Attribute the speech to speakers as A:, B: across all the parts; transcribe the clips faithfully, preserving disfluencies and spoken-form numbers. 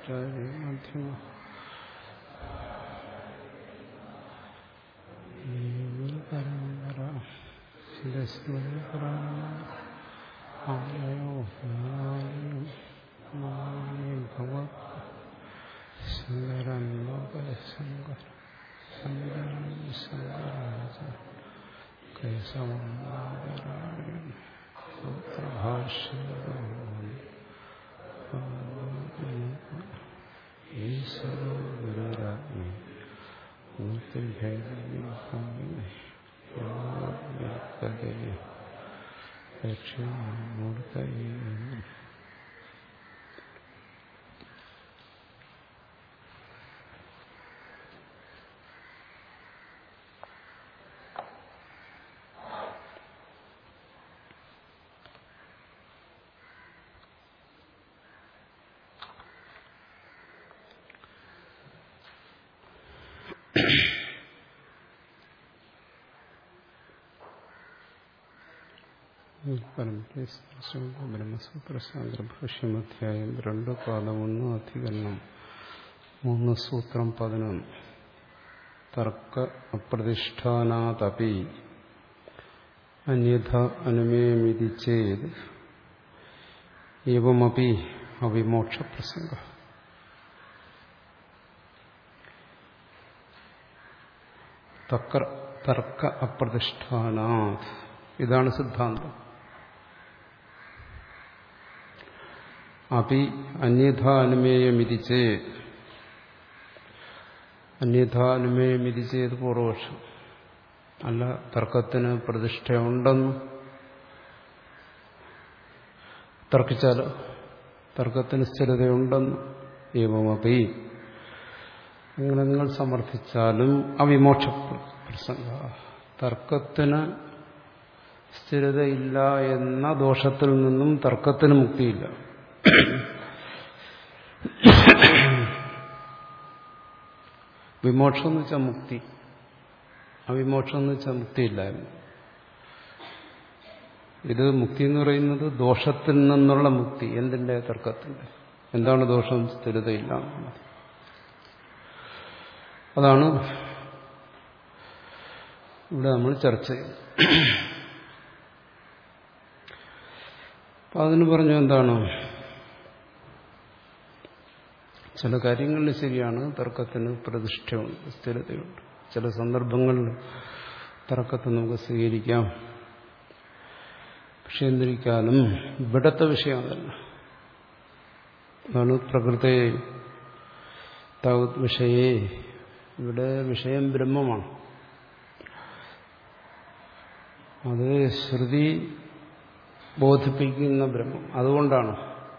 A: മധ്യമ പരമ്പര ഭഗവത് ശങ്കരൻ ലോകശങ്കര ശങ്കരൻ ശങ്കരാച കേശവനാരായണൻ സൂത്രഭാഷ്യം ഈശ്വരോ ഗുരുരാജ്ഞി മൂർത്തിഭേദേ ദക്ഷിണമൂർത്തയേ ബ്രഹ്മസൂത്രശാസ്ത്രഭാഷ്യമധ്യായം രണ്ട് പാദം ഒന്ന് അധികരണം മൂന്ന് സൂത്രം പതിനൊന്ന് തർക്ക അപ്രതിഷ്ഠാനാദപി അന്യഥ അനുമേമിതി ചേത് ഏവമപി അവിമോക്ഷപ്രസംഗ. തർക്ക അപ്രതിഷ്ഠാനാത് ഇതാണ് സിദ്ധാന്തം. അപി അന്യഥാനുമേയമിതി ചേത്, അന്യഥാനുമേയമിതി ചേത് പൂർവപക്ഷം. അല്ല, തർക്കത്തിന് പ്രതിഷ്ഠയുണ്ടെന്നും തർക്കിച്ചാലോ തർക്കത്തിന് സ്ഥിരതയുണ്ടെന്നും ഏവമപി അങ്ങനെ നിങ്ങൾ സമർത്ഥിച്ചാലും അവിമോക്ഷ പ്രസംഗ, തർക്കത്തിന് സ്ഥിരതയില്ല എന്ന ദോഷത്തിൽ നിന്നും തർക്കത്തിന് മുക്തിയില്ല. വിമോക്ഷം എന്ന് വെച്ചാൽ മുക്തി, അവിമോക്ഷം എന്ന് വെച്ചാൽ മുക്തിയില്ലായ്മ. ഇത് മുക്തി എന്ന് പറയുന്നത് ദോഷത്തിൽ നിന്നുള്ള മുക്തി. എന്തിന്റെ? തർക്കത്തിന്റെ. എന്താണ് ദോഷം? സ്ഥിരതയില്ല. അതാണ് ഇവിടെ നമ്മൾ ചർച്ച ചെയ്യുന്നത്. അപ്പം അതിന് പറഞ്ഞു എന്താണ്, ചില കാര്യങ്ങളിൽ ശരിയാണ്, തർക്കത്തിന് പ്രതിഷ്ഠയുണ്ട്, സ്ഥിരതയുണ്ട്. ചില സന്ദർഭങ്ങളിൽ തർക്കത്തെ നമുക്ക് സ്വീകരിക്കാം. പക്ഷെ എന്നിരിക്കാലും ഇവിടത്തെ വിഷയം അതല്ല. അതാണ് പ്രകൃതേ താവത് വിഷയേ. ഇവിടെ വിഷയം ബ്രഹ്മമാണ്. അത് ശ്രുതി ബോധിപ്പിക്കുന്ന ബ്രഹ്മം. അതുകൊണ്ടാണ്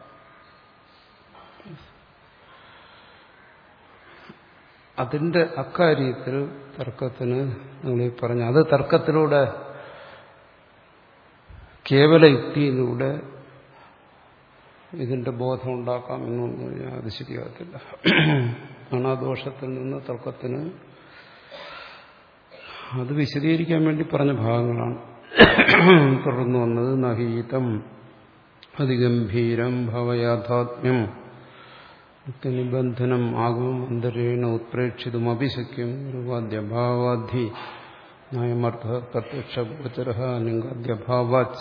A: അതിന്റെ അക്കാര്യത്തിൽ തർക്കത്തിന് നിങ്ങൾ പറഞ്ഞു, അത് തർക്കത്തിലൂടെ കേവല യുക്തിയിലൂടെ ഇതിന്റെ ബോധം ഉണ്ടാക്കാം എന്ന് പറഞ്ഞാൽ അത് ശരിയാകത്തില്ല. അനാദോഷത്തിൽ നിന്ന് തർക്കത്തിന് അത് വിശദീകരിക്കാൻ വേണ്ടി പറഞ്ഞ ഭാഗങ്ങളാണ് തുടർന്ന് വന്നത്. നഹീതം അതിഗംഭീരം ഭവയാഥാത്മ്യം നിബന്ധനം ആഗമം അന്തരേണ ഉത്പ്രേക്ഷിതും അഭിശക്യം രൂപാദ്യഭാവാധി നയമർത്ഥ പ്രത്യക്ഷ ഗോചര ലിംഗാദ്യഭാവാച്ച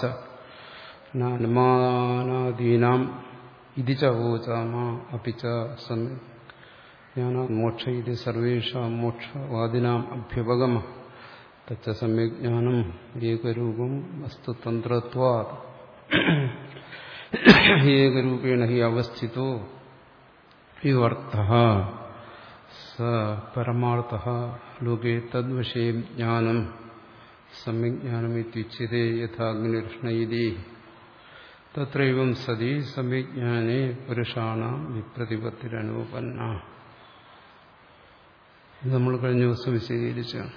A: അനുമാനാദീനാം ഇതി ച വോചാമ അപിച്ച സമ്യക് ജ്ഞാനാത് മോക്ഷ ഇത് സർവേഷാം മോക്ഷവാദിനാം അഭ്യുപഗമ തച്ച സമ്യക് ജ്ഞാനം ഏകരൂപം വസ്തുതന്ത്രത്വാത് ഏകരൂപേണ ഹി അവസ്ഥിതോ യുവർത്ഥഃ സ പരമാർത്ഥഃ ലോകേ തദ്വിഷയം ജ്ഞാനം സമ്യക് ജ്ഞാനമിത്യുച്യതേ യഥാഗ്നിർഷ്ണയിതി തത്രൈവം സതി സമ്യക് ജ്ഞാനേ പുരുഷാണാം വിപ്രതിപത്തിരനുപന്ന. ഇത് നമ്മൾ കഴിഞ്ഞ ദിവസം വിശദീകരിച്ചാണ്.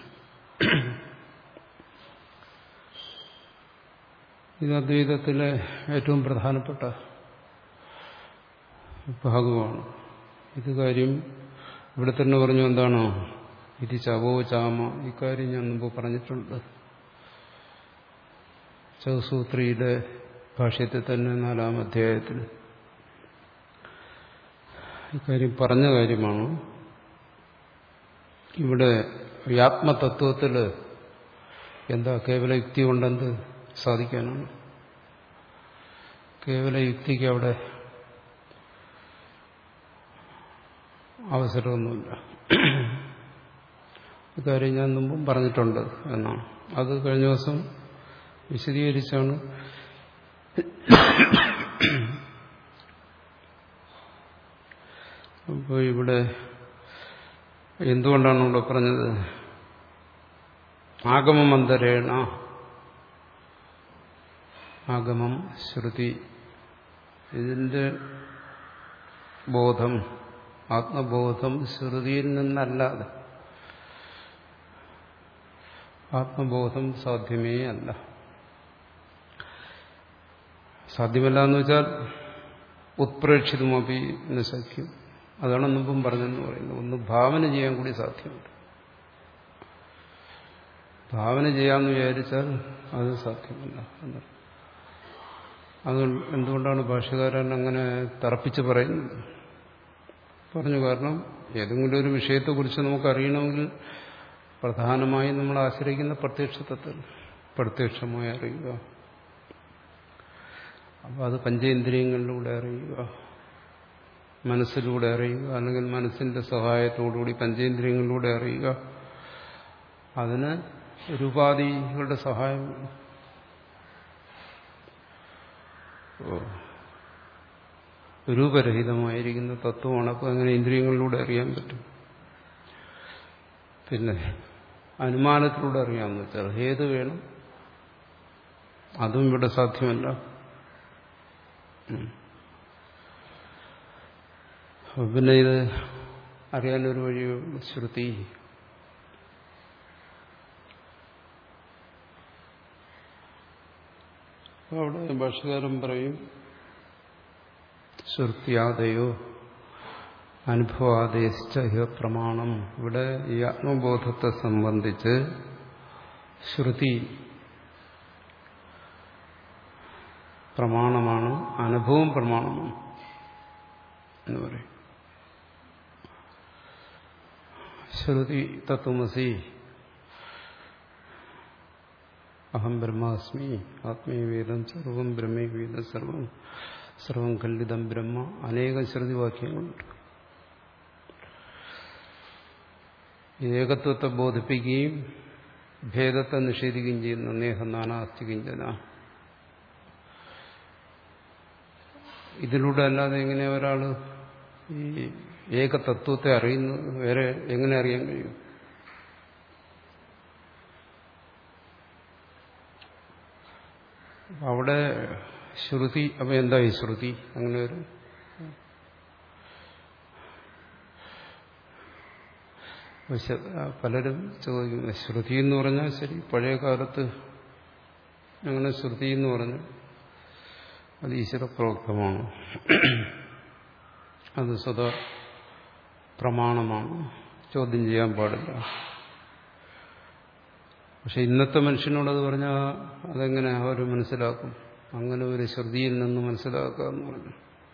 A: ഇത് അദ്വൈതത്തിലെ ഏറ്റവും പ്രധാനപ്പെട്ട ഭാഗമാണ്. ഇത് കാര്യം ഇവിടെ തന്നെ പറഞ്ഞു. എന്താണോ ഇത് ചവോ ചാമ, ഇക്കാര്യം ഞാൻ മുമ്പ് പറഞ്ഞിട്ടുണ്ട്. ചൗസൂത്രിയുടെ ഭാഷ്യത്തിൽ തന്നെ നാലാം അധ്യായത്തിൽ ഇക്കാര്യം പറഞ്ഞ കാര്യമാണ്. ഇവിടെ ഈ ആത്മതത്വത്തിൽ എന്താ കേവല യുക്തി കൊണ്ടെന്ത് സാധിക്കാനാണ്? കേവല യുക്തിക്ക് അവിടെ അവസരമൊന്നുമില്ല. ഇക്കാര്യം ഞാൻ മുമ്പും പറഞ്ഞിട്ടുണ്ട് എന്നാണ്. അത് കഴിഞ്ഞ ദിവസം വിശദീകരിച്ചാണ്. അപ്പോൾ ഇവിടെ എന്തുകൊണ്ടാണ് ഇവിടെ പറഞ്ഞത്? ആഗമമന്തരേണ, ആഗമം ശ്രുതി, ഇതിന്റെ ബോധം, ആത്മബോധം ശ്രുതിയിൽ നിന്നല്ലാതെ ആത്മബോധം സാധ്യമേ അല്ല. സാധ്യമല്ല എന്ന് വെച്ചാൽ ഉത്പ്രേക്ഷിതമപി എന്ന് ശക്യം. അതാണ് മുമ്പും പറഞ്ഞെന്ന് പറയുന്നത്. ഒന്ന് ഭാവന ചെയ്യാൻ കൂടി സാധ്യമുണ്ട്. ഭാവന ചെയ്യാമെന്ന് വിചാരിച്ചാൽ അത് സാധ്യമല്ല എന്ന്. അത് എന്തുകൊണ്ടാണ് ഭാഷ്യകാരൻ അങ്ങനെ തറപ്പിച്ച് പറയുന്നത്? പറഞ്ഞു. കാരണം ഏതെങ്കിലും ഒരു വിഷയത്തെക്കുറിച്ച് നമുക്ക് അറിയണമെങ്കിൽ പ്രധാനമായും നമ്മൾ ആശ്രയിക്കുന്ന പ്രത്യക്ഷത്വത്തിൽ പ്രത്യക്ഷമായി അറിയുക. അപ്പോൾ അത് പഞ്ചേന്ദ്രിയങ്ങളിലൂടെ അറിയുക, മനസ്സിലൂടെ അറിയുക, അല്ലെങ്കിൽ മനസ്സിന്റെ സഹായത്തോടുകൂടി പഞ്ചേന്ദ്രിയങ്ങളിലൂടെ അറിയുക. അതിന് രൂപാദികളുടെ സഹായം. രൂപരഹിതമായിരിക്കുന്ന തത്വമാണ്. അപ്പോൾ അങ്ങനെ ഇന്ദ്രിയങ്ങളിലൂടെ അറിയാൻ പറ്റും. പിന്നെ അനുമാനത്തിലൂടെ അറിയാമെന്ന് വെച്ചാൽ ഹേതു വേണം. അതും ഇവിടെ സാധ്യമല്ല. പിന്നെ ഇത് അറിയാനൊരു വഴിയുള്ളൂ, ശ്രുതി. അവിടെ ഭാഷ്യകാരൻ പറയും ശ്രുത്യാദയോ അനുഭവാദേശ പ്രമാണം. ഇവിടെ ഈ ആത്മബോധത്തെ സംബന്ധിച്ച് ശ്രുതി പ്രമാണമാണ്, അനുഭവം പ്രമാണമാണ് എന്ന് പറയും. ശ്രുതി തത്വമസി അഹം ബ്രഹ്മാസ്മി ആത്മീയവേദം സർവം ബ്രഹ്മീവേദം സർവം സർവം കല്ലിതം ബ്രഹ്മ, അനേകം ശ്രുതിവാക്യങ്ങളുണ്ട്. ഏകത്വത്തെ ബോധിപ്പിക്കുകയും ഭേദത്തെ നിഷേധിക്കുകയും ചെയ്യുന്ന നേഹ നാനാസ്തി കിഞ്ചന. ഇതിലൂടെ അല്ലാതെ എങ്ങനെ ഒരാൾ ഈ ഏകതത്വത്തെ അറിയുന്നു? വേറെ എങ്ങനെ അറിയാൻ കഴിയും? അവിടെ ശ്രുതി. അപ്പൊ എന്താ ഈ ശ്രുതി? അങ്ങനെ ഒരു പലരും ചോദിക്കുന്നു, ശ്രുതി എന്ന് പറഞ്ഞാൽ ശരി, പഴയ കാലത്ത് അങ്ങനെ ശ്രുതി എന്ന് പറഞ്ഞു അത് ഈശ്വരപ്രോക്തമാണ്, അത് സ്വത പ്രമാണമാണ്, ചോദ്യം ചെയ്യാൻ പാടില്ല. പക്ഷെ ഇന്നത്തെ മനുഷ്യനോടത് പറഞ്ഞാൽ അതെങ്ങനെ അവർ മനസ്സിലാക്കും? അങ്ങനെ ഒരു ശ്രുതിയിൽ നിന്ന് മനസ്സിലാക്കുക എന്ന് പറഞ്ഞു.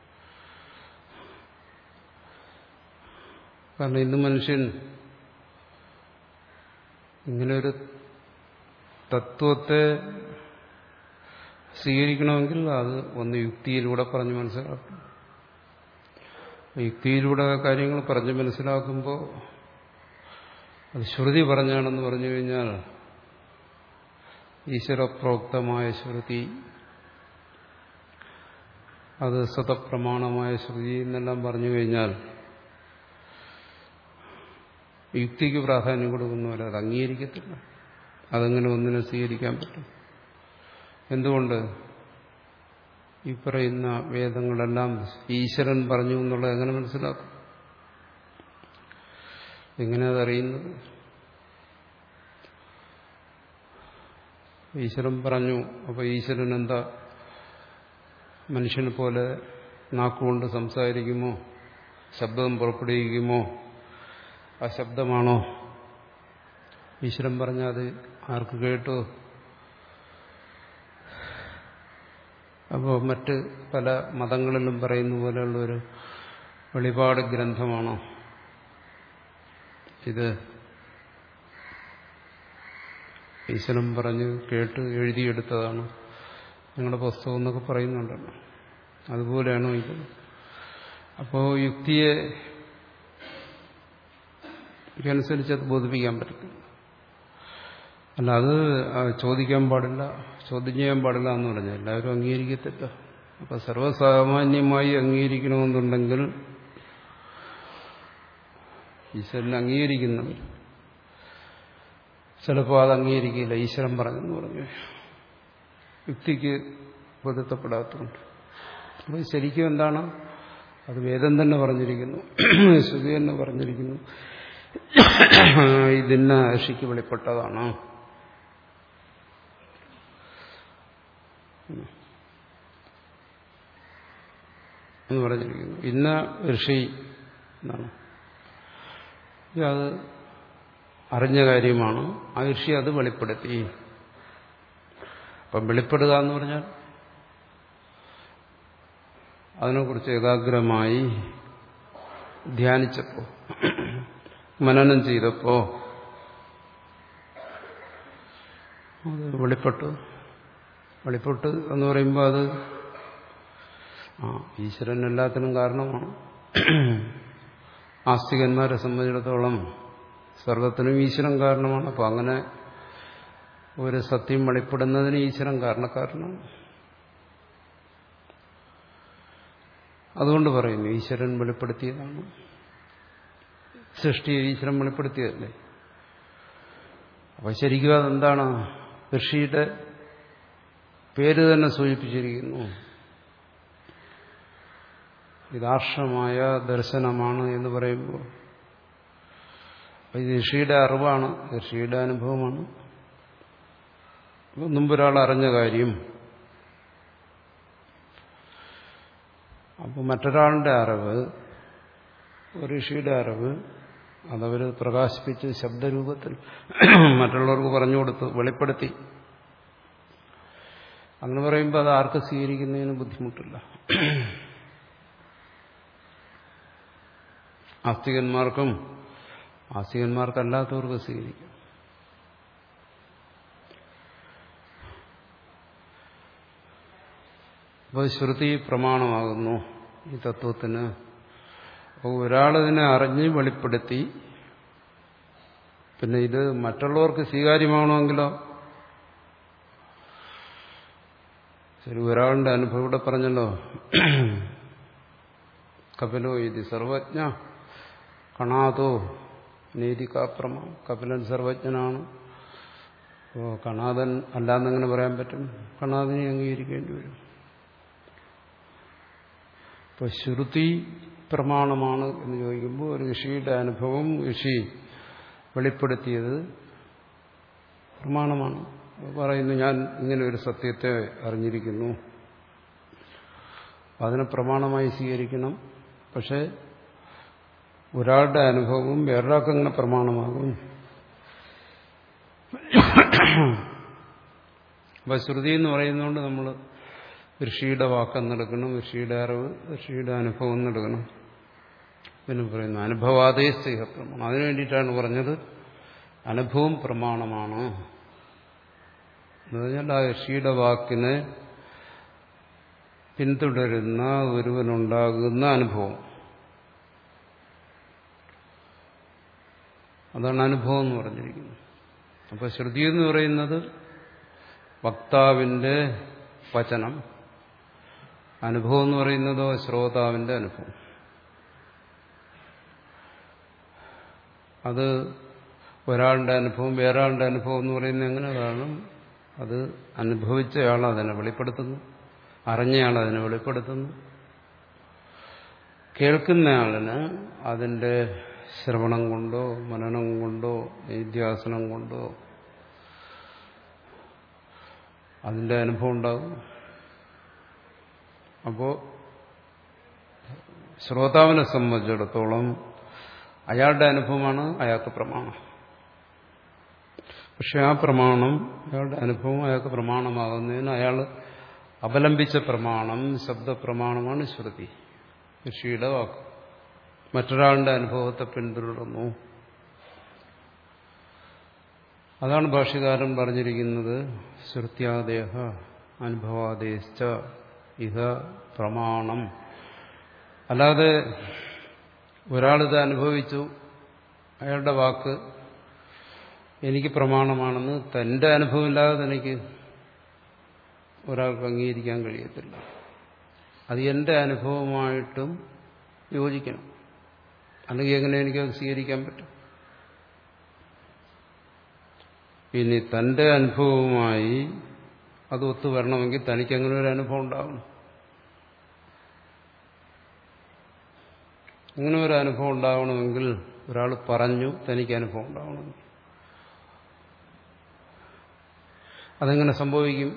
A: കാരണം ഇന്ന് മനുഷ്യൻ ഇങ്ങനെയൊരു തത്വത്തെ സ്വീകരിക്കണമെങ്കിൽ അത് ഒന്ന് യുക്തിയിലൂടെ പറഞ്ഞ് മനസ്സിലാക്കും. യുക്തിയിലൂടെ കാര്യങ്ങൾ പറഞ്ഞ് മനസ്സിലാക്കുമ്പോൾ അത് ശ്രുതി പറഞ്ഞാണെന്ന് പറഞ്ഞു കഴിഞ്ഞാൽ, ഈശ്വരപ്രോക്തമായ ശ്രുതി, അത് സ്വതപ്രമാണമായ ശ്രുതി എന്നെല്ലാം പറഞ്ഞു കഴിഞ്ഞാൽ യുക്തിക്ക് പ്രാധാന്യം കൊടുക്കുന്നവരെ അത് അംഗീകരിക്കത്തില്ല. അതങ്ങനെ ഒന്നിനെ സ്വീകരിക്കാൻ പറ്റും. എന്തുകൊണ്ട്? ഈ പറയുന്ന വേദങ്ങളെല്ലാം ഈശ്വരൻ പറഞ്ഞു എന്നുള്ളത് എങ്ങനെ മനസ്സിലാക്കും? എങ്ങനെ അതറിയുന്നത്? ഈശ്വരൻ പറഞ്ഞു. അപ്പോൾ ഈശ്വരൻ എന്താ മനുഷ്യനെ പോലെ നാക്കുകൊണ്ട് സംസാരിക്കുമോ? ശബ്ദം പുറപ്പെടുവിക്കുമോ? ആ ശബ്ദമാണോ ഈശ്വരൻ പറഞ്ഞാൽ അത് ആർക്ക് കേട്ടു? അപ്പോൾ മറ്റ് പല മതങ്ങളിലും പറയുന്ന പോലെയുള്ളൊരു വെളിപാട് ഗ്രന്ഥമാണോ ഇത്? ഈശ്വരൻ പറഞ്ഞ് കേട്ട് എഴുതിയെടുത്തതാണ് നിങ്ങളുടെ പുസ്തകം എന്നൊക്കെ പറയുന്നുണ്ടല്ലോ. അതുപോലെയാണോ ഇത്? അപ്പോൾ യുക്തിയെ അനുസരിച്ച് അത് ബോധിപ്പിക്കാൻ പറ്റും. അല്ല, അത് ചോദിക്കാൻ പാടില്ല, ചോദ്യം ചെയ്യാൻ പാടില്ല എന്ന് പറഞ്ഞാൽ എല്ലാവരും അംഗീകരിക്കത്തില്ല. അപ്പം സർവ്വസാമാന്യമായി അംഗീകരിക്കണമെന്നുണ്ടെങ്കിൽ ഈശ്വരനെ അംഗീകരിക്കുന്നു. ചിലപ്പോൾ അത് അംഗീകരിക്കില്ല, ഈശ്വരൻ പറഞ്ഞെന്ന് പറഞ്ഞു, യുക്തിക്ക് പൊരുത്തപ്പെടാത്തതുകൊണ്ട്. അപ്പോൾ ശരിക്കും എന്താണ്? അത് വേദം തന്നെ പറഞ്ഞിരിക്കുന്നു, ശ്രുതി തന്നെ പറഞ്ഞിരിക്കുന്നു, ഇതിന്ന ഋഷിക്ക് വെളിപ്പെട്ടതാണ് എന്ന് പറഞ്ഞിരിക്കുന്നു. ഇന്ന ഋഷി എന്നാണ്. അത് അറിഞ്ഞ കാര്യമാണ്. ആ ഋഷി അത് വെളിപ്പെടുത്തി. അപ്പം വെളിപ്പെടുക എന്ന് പറഞ്ഞാൽ അതിനെക്കുറിച്ച് ഏകാഗ്രമായി ധ്യാനിച്ചപ്പോ, മനനം ചെയ്തപ്പോ അത് വെളിപ്പെട്ടു. വെളിപ്പെട്ട് എന്ന് പറയുമ്പോൾ അത് ആ ഈശ്വരൻ എല്ലാത്തിനും കാരണമാണ്. ആസ്തികന്മാരെ സംബന്ധിച്ചിടത്തോളം സർവത്തിനും ഈശ്വരൻ കാരണമാണ്. അപ്പം അങ്ങനെ ഒരു സത്യം വെളിപ്പെടുന്നതിന് ഈശ്വരൻ കാരണക്കാരനാണ്. അതുകൊണ്ട് പറയുന്നു ഈശ്വരൻ വെളിപ്പെടുത്തിയതാണ്. സൃഷ്ടിയെ ഈശ്വരൻ വെളിപ്പെടുത്തിയതല്ലേ. അപ്പൊ ശരിക്കും അതെന്താണ്? ഋഷിയുടെ പേര് തന്നെ സൂചിപ്പിച്ചിരിക്കുന്നു. ഇതാർഷമായ ദർശനമാണ് എന്ന് പറയുമ്പോൾ ഇത് ഋഷിയുടെ അറിവാണ്, ഋഷിയുടെ അനുഭവമാണ്. മുമ്പൊരാൾ അറിഞ്ഞ കാര്യം അപ്പോൾ മറ്റൊരാളുടെ അറിവ്, ഒരു ഋഷിയുടെ അറിവ്, അതവർ പ്രകാശിപ്പിച്ച് ശബ്ദരൂപത്തിൽ മറ്റുള്ളവർക്ക് പറഞ്ഞു കൊടുത്തു, വെളിപ്പെടുത്തി. അങ്ങനെ പറയുമ്പോൾ അത് ആർക്ക് സ്വീകരിക്കുന്നതിന് ബുദ്ധിമുട്ടില്ല. ആസ്തികന്മാർക്കും ആസ്തികന്മാർക്കല്ലാത്തവർക്ക് സ്വീകരിക്കും. അപ്പോൾ ശ്രുതി പ്രമാണമാകുന്നു ഈ തത്വത്തിന്. അപ്പോൾ ഒരാളിതിനെ അറിഞ്ഞ് വെളിപ്പെടുത്തി, പിന്നെ ഇത് മറ്റുള്ളവർക്ക് സ്വീകാര്യമാണോങ്കിലോ? ശരി, ഒരാളുടെ അനുഭവം ഇവിടെ പറഞ്ഞല്ലോ, കപിലോ ഇത് സർവജ്ഞ കണാതോ നീതികാപ്രമ. കപിലൻ സർവജ്ഞനാണ്. അപ്പോൾ കണാദൻ അല്ലാന്നെങ്ങനെ പറയാൻ പറ്റും? കണാദിനെ അംഗീകരിക്കേണ്ടി വരും. ഇപ്പോൾ ശ്രുതി പ്രമാണമാണ് എന്ന് ചോദിക്കുമ്പോൾ ഒരു ഋഷിയുടെ അനുഭവം ഋഷി വെളിപ്പെടുത്തിയത് പ്രമാണമാണ്. പറയുന്നു ഞാൻ ഇങ്ങനെ ഒരു സത്യത്തെ അറിഞ്ഞിരിക്കുന്നു, അതിനെ പ്രമാണമായി സ്വീകരിക്കണം. പക്ഷെ ഒരാളുടെ അനുഭവം വേറൊരാൾക്ക് അങ്ങനെ പ്രമാണമാകും. അപ്പം ശ്രുതി എന്ന് പറയുന്നതുകൊണ്ട് നമ്മൾ ഋഷിയുടെ വാക്കെന്നെടുക്കണം, ഋഷിയുടെ അറിവ്, ഋഷിയുടെ അനുഭവം എന്നെടുക്കണം. പിന്നെ പറയുന്നു അനുഭവാദേ സ്നേഹ പ്രമാണം. അതിനു വേണ്ടിയിട്ടാണ് പറഞ്ഞത് അനുഭവം പ്രമാണമാണ് എന്ന് പറഞ്ഞാൽ ആ ഋഷിയുടെ വാക്കിനെ പിന്തുടരുന്ന ഒരുവനുണ്ടാകുന്ന അനുഭവം, അതാണ് അനുഭവം എന്ന് പറഞ്ഞിരിക്കുന്നത്. അപ്പോൾ ശ്രുതി എന്ന് പറയുന്നത് വക്താവിന്റെ വചനം, അനുഭവം എന്ന് പറയുന്നതോ ശ്രോതാവിന്റെ അനുഭവം. അത് ഒരാളുടെ അനുഭവം വേറൊരാളുടെ അനുഭവം എന്ന് പറയുന്നത് എങ്ങനെ കാണും? അത് അനുഭവിച്ചയാൾ അതിനെ വെളിപ്പെടുത്തുന്നു, അറിഞ്ഞയാൾ അതിനെ വെളിപ്പെടുത്തുന്നു. കേൾക്കുന്നയാളിന് അതിൻ്റെ ശ്രവണം കൊണ്ടോ മനനം കൊണ്ടോ നിധ്യാസനം കൊണ്ടോ അതിൻ്റെ അനുഭവം ഉണ്ടാകും. അപ്പോൾ ശ്രോതാവിനെ സംബന്ധിച്ചിടത്തോളം അയാളുടെ അനുഭവമാണ് അയാൾക്ക് പ്രമാണം. പക്ഷെ ആ പ്രമാണം, അയാളുടെ അനുഭവം അയാൾക്ക് പ്രമാണമാകുന്നതിന് അയാൾ അവലംബിച്ച പ്രമാണം ശബ്ദപ്രമാണമാണ് ശ്രുതി, ഋഷിയുടെ വാക്ക്. മറ്റൊരാളുടെ അനുഭവത്തെ പിന്തുടരുന്നു. അതാണ് ഭാഷ്യകാരൻ പറഞ്ഞിരിക്കുന്നത് ശ്രുത്യാദേഹ അനുഭവാദേശ ഇഹ പ്രമാണം. അല്ലാതെ ഒരാളിത് അനുഭവിച്ചു, അയാളുടെ വാക്ക് എനിക്ക് പ്രമാണമാണെന്ന് തന്റെ അനുഭവമില്ലാതെ തനിക്ക് ഒരാൾക്ക് അംഗീകരിക്കാൻ കഴിയത്തില്ല. അത് എന്റെ അനുഭവമായിട്ടും യോജിക്കണം, അല്ലെങ്കിൽ എങ്ങനെ എനിക്കത് സ്വീകരിക്കാൻ പറ്റും? ഇനി തന്റെ അനുഭവവുമായി അത് ഒത്തു വരണമെങ്കിൽ തനിക്ക് അങ്ങനെ ഒരു അനുഭവം ഉണ്ടാവണം. ഇങ്ങനെ ഒരു അനുഭവം ഉണ്ടാവണമെങ്കിൽ ഒരാൾ പറഞ്ഞു തനിക്ക് അനുഭവം ഉണ്ടാവണം. അതെങ്ങനെ സംഭവിക്കും?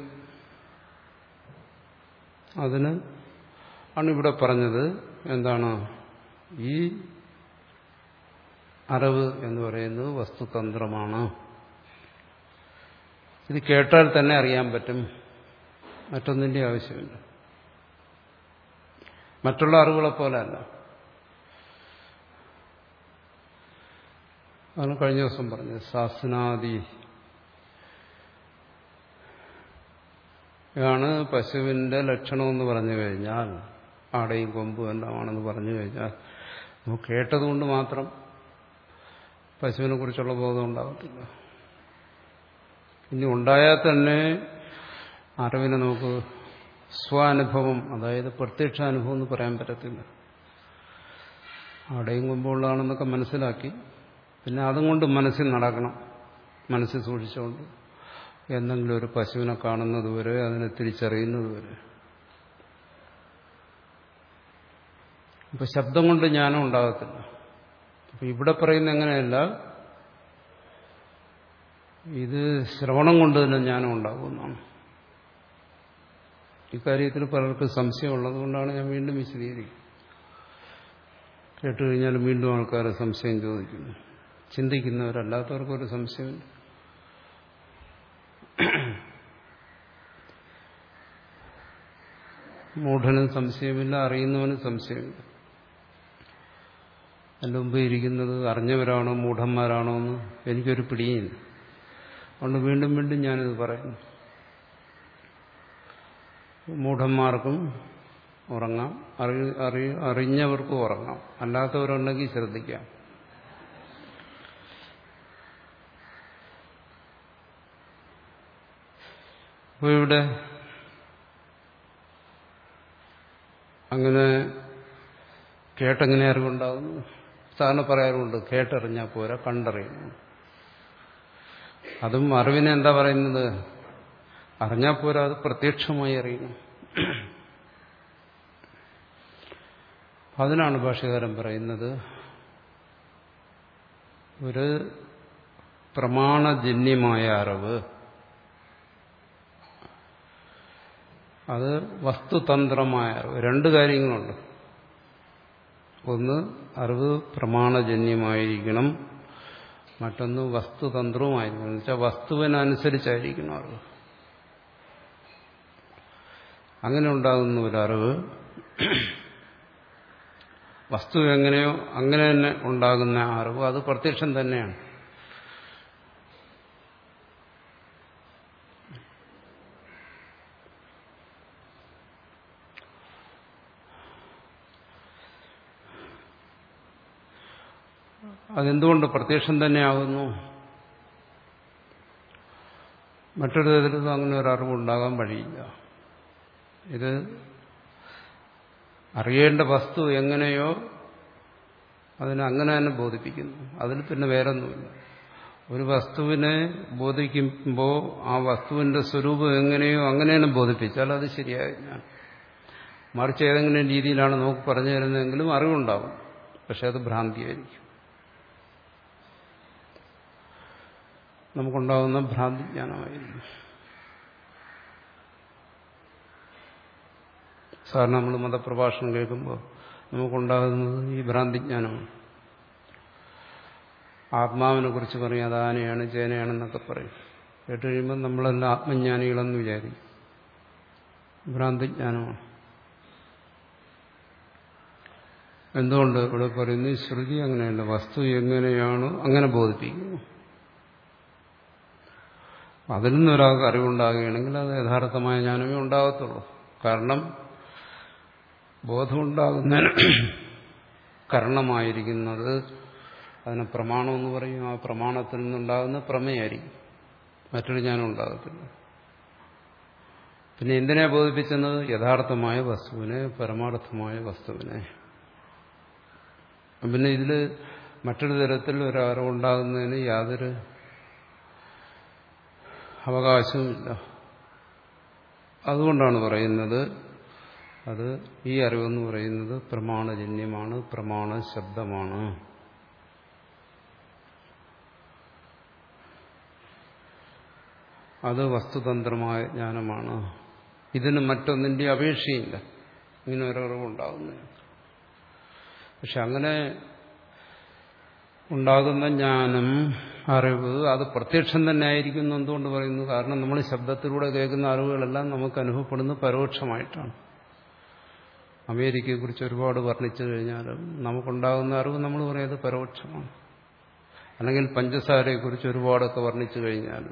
A: അതിന് ആണ് ഇവിടെ പറഞ്ഞത്. എന്താണ്? ഈ അറിവ് എന്ന് പറയുന്നത് വസ്തുതന്ത്രമാണ്. ഇത് കേട്ടാൽ തന്നെ അറിയാൻ പറ്റും, മറ്റൊന്നിന്റെ ആവശ്യമില്ല. മറ്റുള്ള അറിവുകളെ പോലെ അല്ല. അതാണ് കഴിഞ്ഞ ദിവസം പറഞ്ഞത്. സാസ്നാദി ാണ് പശുവിന്റെ ലക്ഷണമെന്ന് പറഞ്ഞു കഴിഞ്ഞാൽ, ആടയും കൊമ്പും എല്ലാമാണെന്ന് പറഞ്ഞു കഴിഞ്ഞാൽ നമുക്ക് കേട്ടതുകൊണ്ട് മാത്രം പശുവിനെ കുറിച്ചുള്ള ബോധം ഉണ്ടാകത്തില്ല. ഇനി ഉണ്ടായാൽ തന്നെ അറിവിനെ നമുക്ക് സ്വാനുഭവം, അതായത് പ്രത്യക്ഷാനുഭവം എന്ന് പറയാൻ പറ്റത്തില്ല. ആടയും കൊമ്പുള്ളതാണെന്നൊക്കെ മനസ്സിലാക്കി പിന്നെ അതും കൊണ്ട് മനസ്സിൽ നടക്കണം, മനസ്സിൽ സൂക്ഷിച്ചുകൊണ്ട് എന്തെങ്കിലും ഒരു പശുവിനെ കാണുന്നതുവരെ, അതിനെ തിരിച്ചറിയുന്നതുവരെ. ഇപ്പൊ ശബ്ദം കൊണ്ട് ജ്ഞാനം ഉണ്ടാകത്തില്ല. അപ്പൊ ഇവിടെ പറയുന്ന എങ്ങനെയല്ല, ഇത് ശ്രവണം കൊണ്ട് തന്നെ ജ്ഞാനം ഉണ്ടാകുമെന്നാണ്. ഇക്കാര്യത്തിൽ പലർക്കും സംശയമുള്ളത് കൊണ്ടാണ് ഞാൻ വീണ്ടും വിശദീകരിക്കുന്നത്. കേട്ടുകഴിഞ്ഞാൽ വീണ്ടും ആൾക്കാർ സംശയം ചോദിക്കുന്നു. ചിന്തിക്കുന്നവരല്ലാത്തവർക്കൊരു സംശയമില്ല. മൂഢനും സംശയമില്ല, അറിയുന്നവനും സംശയമില്ല. എൻ്റെ മുമ്പ് ഇരിക്കുന്നത് അറിഞ്ഞവരാണോ മൂഢന്മാരാണോ എന്ന് എനിക്കൊരു പിടിയില്ല. അതുകൊണ്ട് വീണ്ടും വീണ്ടും ഞാനിത് പറയുന്നു. മൂഢന്മാർക്കും ഉറങ്ങാം, അറി അറിഞ്ഞവർക്കും ഉറങ്ങാം, അല്ലാത്തവരുണ്ടെങ്കിൽ ശ്രദ്ധിക്കാം. അപ്പോൾ ഇവിടെ അങ്ങനെ കേട്ടെങ്ങനെ അറിവുണ്ടാകുന്നു? സാധാരണ പറയാറുണ്ട്, കേട്ടറിഞ്ഞാൽ പോരാ, കണ്ടറിയണം. അതും അറിവിനെ എന്താ പറയുന്നത്? അറിഞ്ഞാൽ പോരാ, അത് പ്രത്യക്ഷമായി അറിയണം. അതിനാണ് ഭാഷ്യകാരൻ പറയുന്നത്, ഒരു പ്രമാണജന്യമായ അറിവ്, അത് വസ്തുതന്ത്രമായ അറിവ്. രണ്ട് കാര്യങ്ങളുണ്ട്. ഒന്ന്, അറിവ് പ്രമാണജന്യമായിരിക്കണം. മറ്റൊന്ന് വസ്തുതന്ത്രവുമായിരിക്കണം. എന്ന് വെച്ചാൽ വസ്തുവിനനുസരിച്ചായിരിക്കണം അറിവ്. അങ്ങനെ ഉണ്ടാകുന്ന ഒരറിവ് വസ്തു എങ്ങനെയോ അങ്ങനെ തന്നെ ഉണ്ടാകുന്ന അറിവ്, അത് പ്രത്യക്ഷം തന്നെയാണ്. അതെന്തുകൊണ്ട് പ്രത്യക്ഷം തന്നെയാകുന്നു? മറ്റൊരു തരത്തിലും അങ്ങനെ ഒരു അറിവുണ്ടാകാൻ വഴിയില്ല. ഇത് അറിയേണ്ട വസ്തു എങ്ങനെയോ അതിനെ അങ്ങനെ തന്നെ ബോധിപ്പിക്കുന്നു. അതിൽ പിന്നെ വേറൊന്നുമില്ല. ഒരു വസ്തുവിനെ ബോധിക്കുമ്പോൾ ആ വസ്തുവിന്റെ സ്വരൂപം എങ്ങനെയോ അങ്ങനെ തന്നെ ബോധിപ്പിച്ചാൽ അത് ശരിയായി. ഞാൻ മറിച്ച് ഏതെങ്കിലും രീതിയിലാണ് നമുക്ക് പറഞ്ഞു തരുന്നതെങ്കിലും അറിവുണ്ടാകും, പക്ഷെ അത് ഭ്രാന്തിയായിരിക്കും. നമുക്കുണ്ടാകുന്ന ഭ്രാന്തിജ്ഞാനമായിരുന്നു. സാധാരണ നമ്മൾ മതപ്രഭാഷണം കേൾക്കുമ്പോൾ നമുക്കുണ്ടാകുന്നത് ഈ ഭ്രാന്തിജ്ഞാനമാണ്. ആത്മാവിനെ കുറിച്ച് പറയും, അത് ആനയാണ് ചേനയാണെന്നൊക്കെ പറയും. കേട്ട് കഴിയുമ്പോൾ നമ്മളെല്ലാം ആത്മജ്ഞാനികളെന്ന് വിചാരിക്കും. ഭ്രാന്തിജ്ഞാനമാണ്. എന്തുകൊണ്ട് ഇവിടെ പറയുന്നു ശ്രുതി അങ്ങനെയല്ല, വസ്തു എങ്ങനെയാണോ അങ്ങനെ ബോധിപ്പിക്കുന്നു. അതിൽ നിന്നൊരാൾക്ക് അറിവുണ്ടാകുകയാണെങ്കിൽ അത് യഥാർത്ഥമായ ജ്ഞാനമേ ഉണ്ടാകത്തുള്ളൂ. കാരണം ബോധമുണ്ടാകുന്നതിന് കാരണമായിരിക്കുന്നത് അതിനെ പ്രമാണം എന്ന് പറയും. ആ പ്രമാണത്തിൽ നിന്നുണ്ടാകുന്ന പ്രമേയായിരിക്കും, മറ്റൊരു ജ്ഞാനം ഉണ്ടാകത്തില്ല. പിന്നെ എന്തിനെ ബോധിപ്പിച്ചത്? യഥാർത്ഥമായ വസ്തുവിനെ, പരമാർത്ഥമായ വസ്തുവിനെ. പിന്നെ ഇതിൽ മറ്റൊരു തരത്തിൽ ഒരറിവുണ്ടാകുന്നതിന് യാതൊരു അവകാശവുമില്ല. അതുകൊണ്ടാണ് പറയുന്നത് അത് ഈ അറിവെന്ന് പറയുന്നത് പ്രമാണജന്യമാണ്, പ്രമാണ ശബ്ദമാണ്. അത് വസ്തുതന്ത്രമായ ജ്ഞാനമാണ്. ഇതിന് മറ്റൊന്നിന്റെ അപേക്ഷയില്ല ഇങ്ങനെ ഒരറിവുണ്ടാകുന്നതിന്. പക്ഷെ അങ്ങനെ ഉണ്ടാകുന്ന ജ്ഞാനം, അറിവ് അത് പ്രത്യക്ഷം തന്നെ ആയിരിക്കുന്നു. എന്തുകൊണ്ട് പറയുന്നു? കാരണം നമ്മൾ ശബ്ദത്തിലൂടെ കേൾക്കുന്ന അറിവുകളെല്ലാം നമുക്ക് അനുഭവപ്പെടുന്നത് പരോക്ഷമായിട്ടാണ്. അമേരിക്കയെക്കുറിച്ച് ഒരുപാട് വർണ്ണിച്ചു കഴിഞ്ഞാലും നമുക്കുണ്ടാകുന്ന അറിവ് നമ്മൾ പറയുന്നത് പരോക്ഷമാണ്. അല്ലെങ്കിൽ പഞ്ചസാരയെക്കുറിച്ച് ഒരുപാടൊക്കെ വർണ്ണിച്ചു കഴിഞ്ഞാലും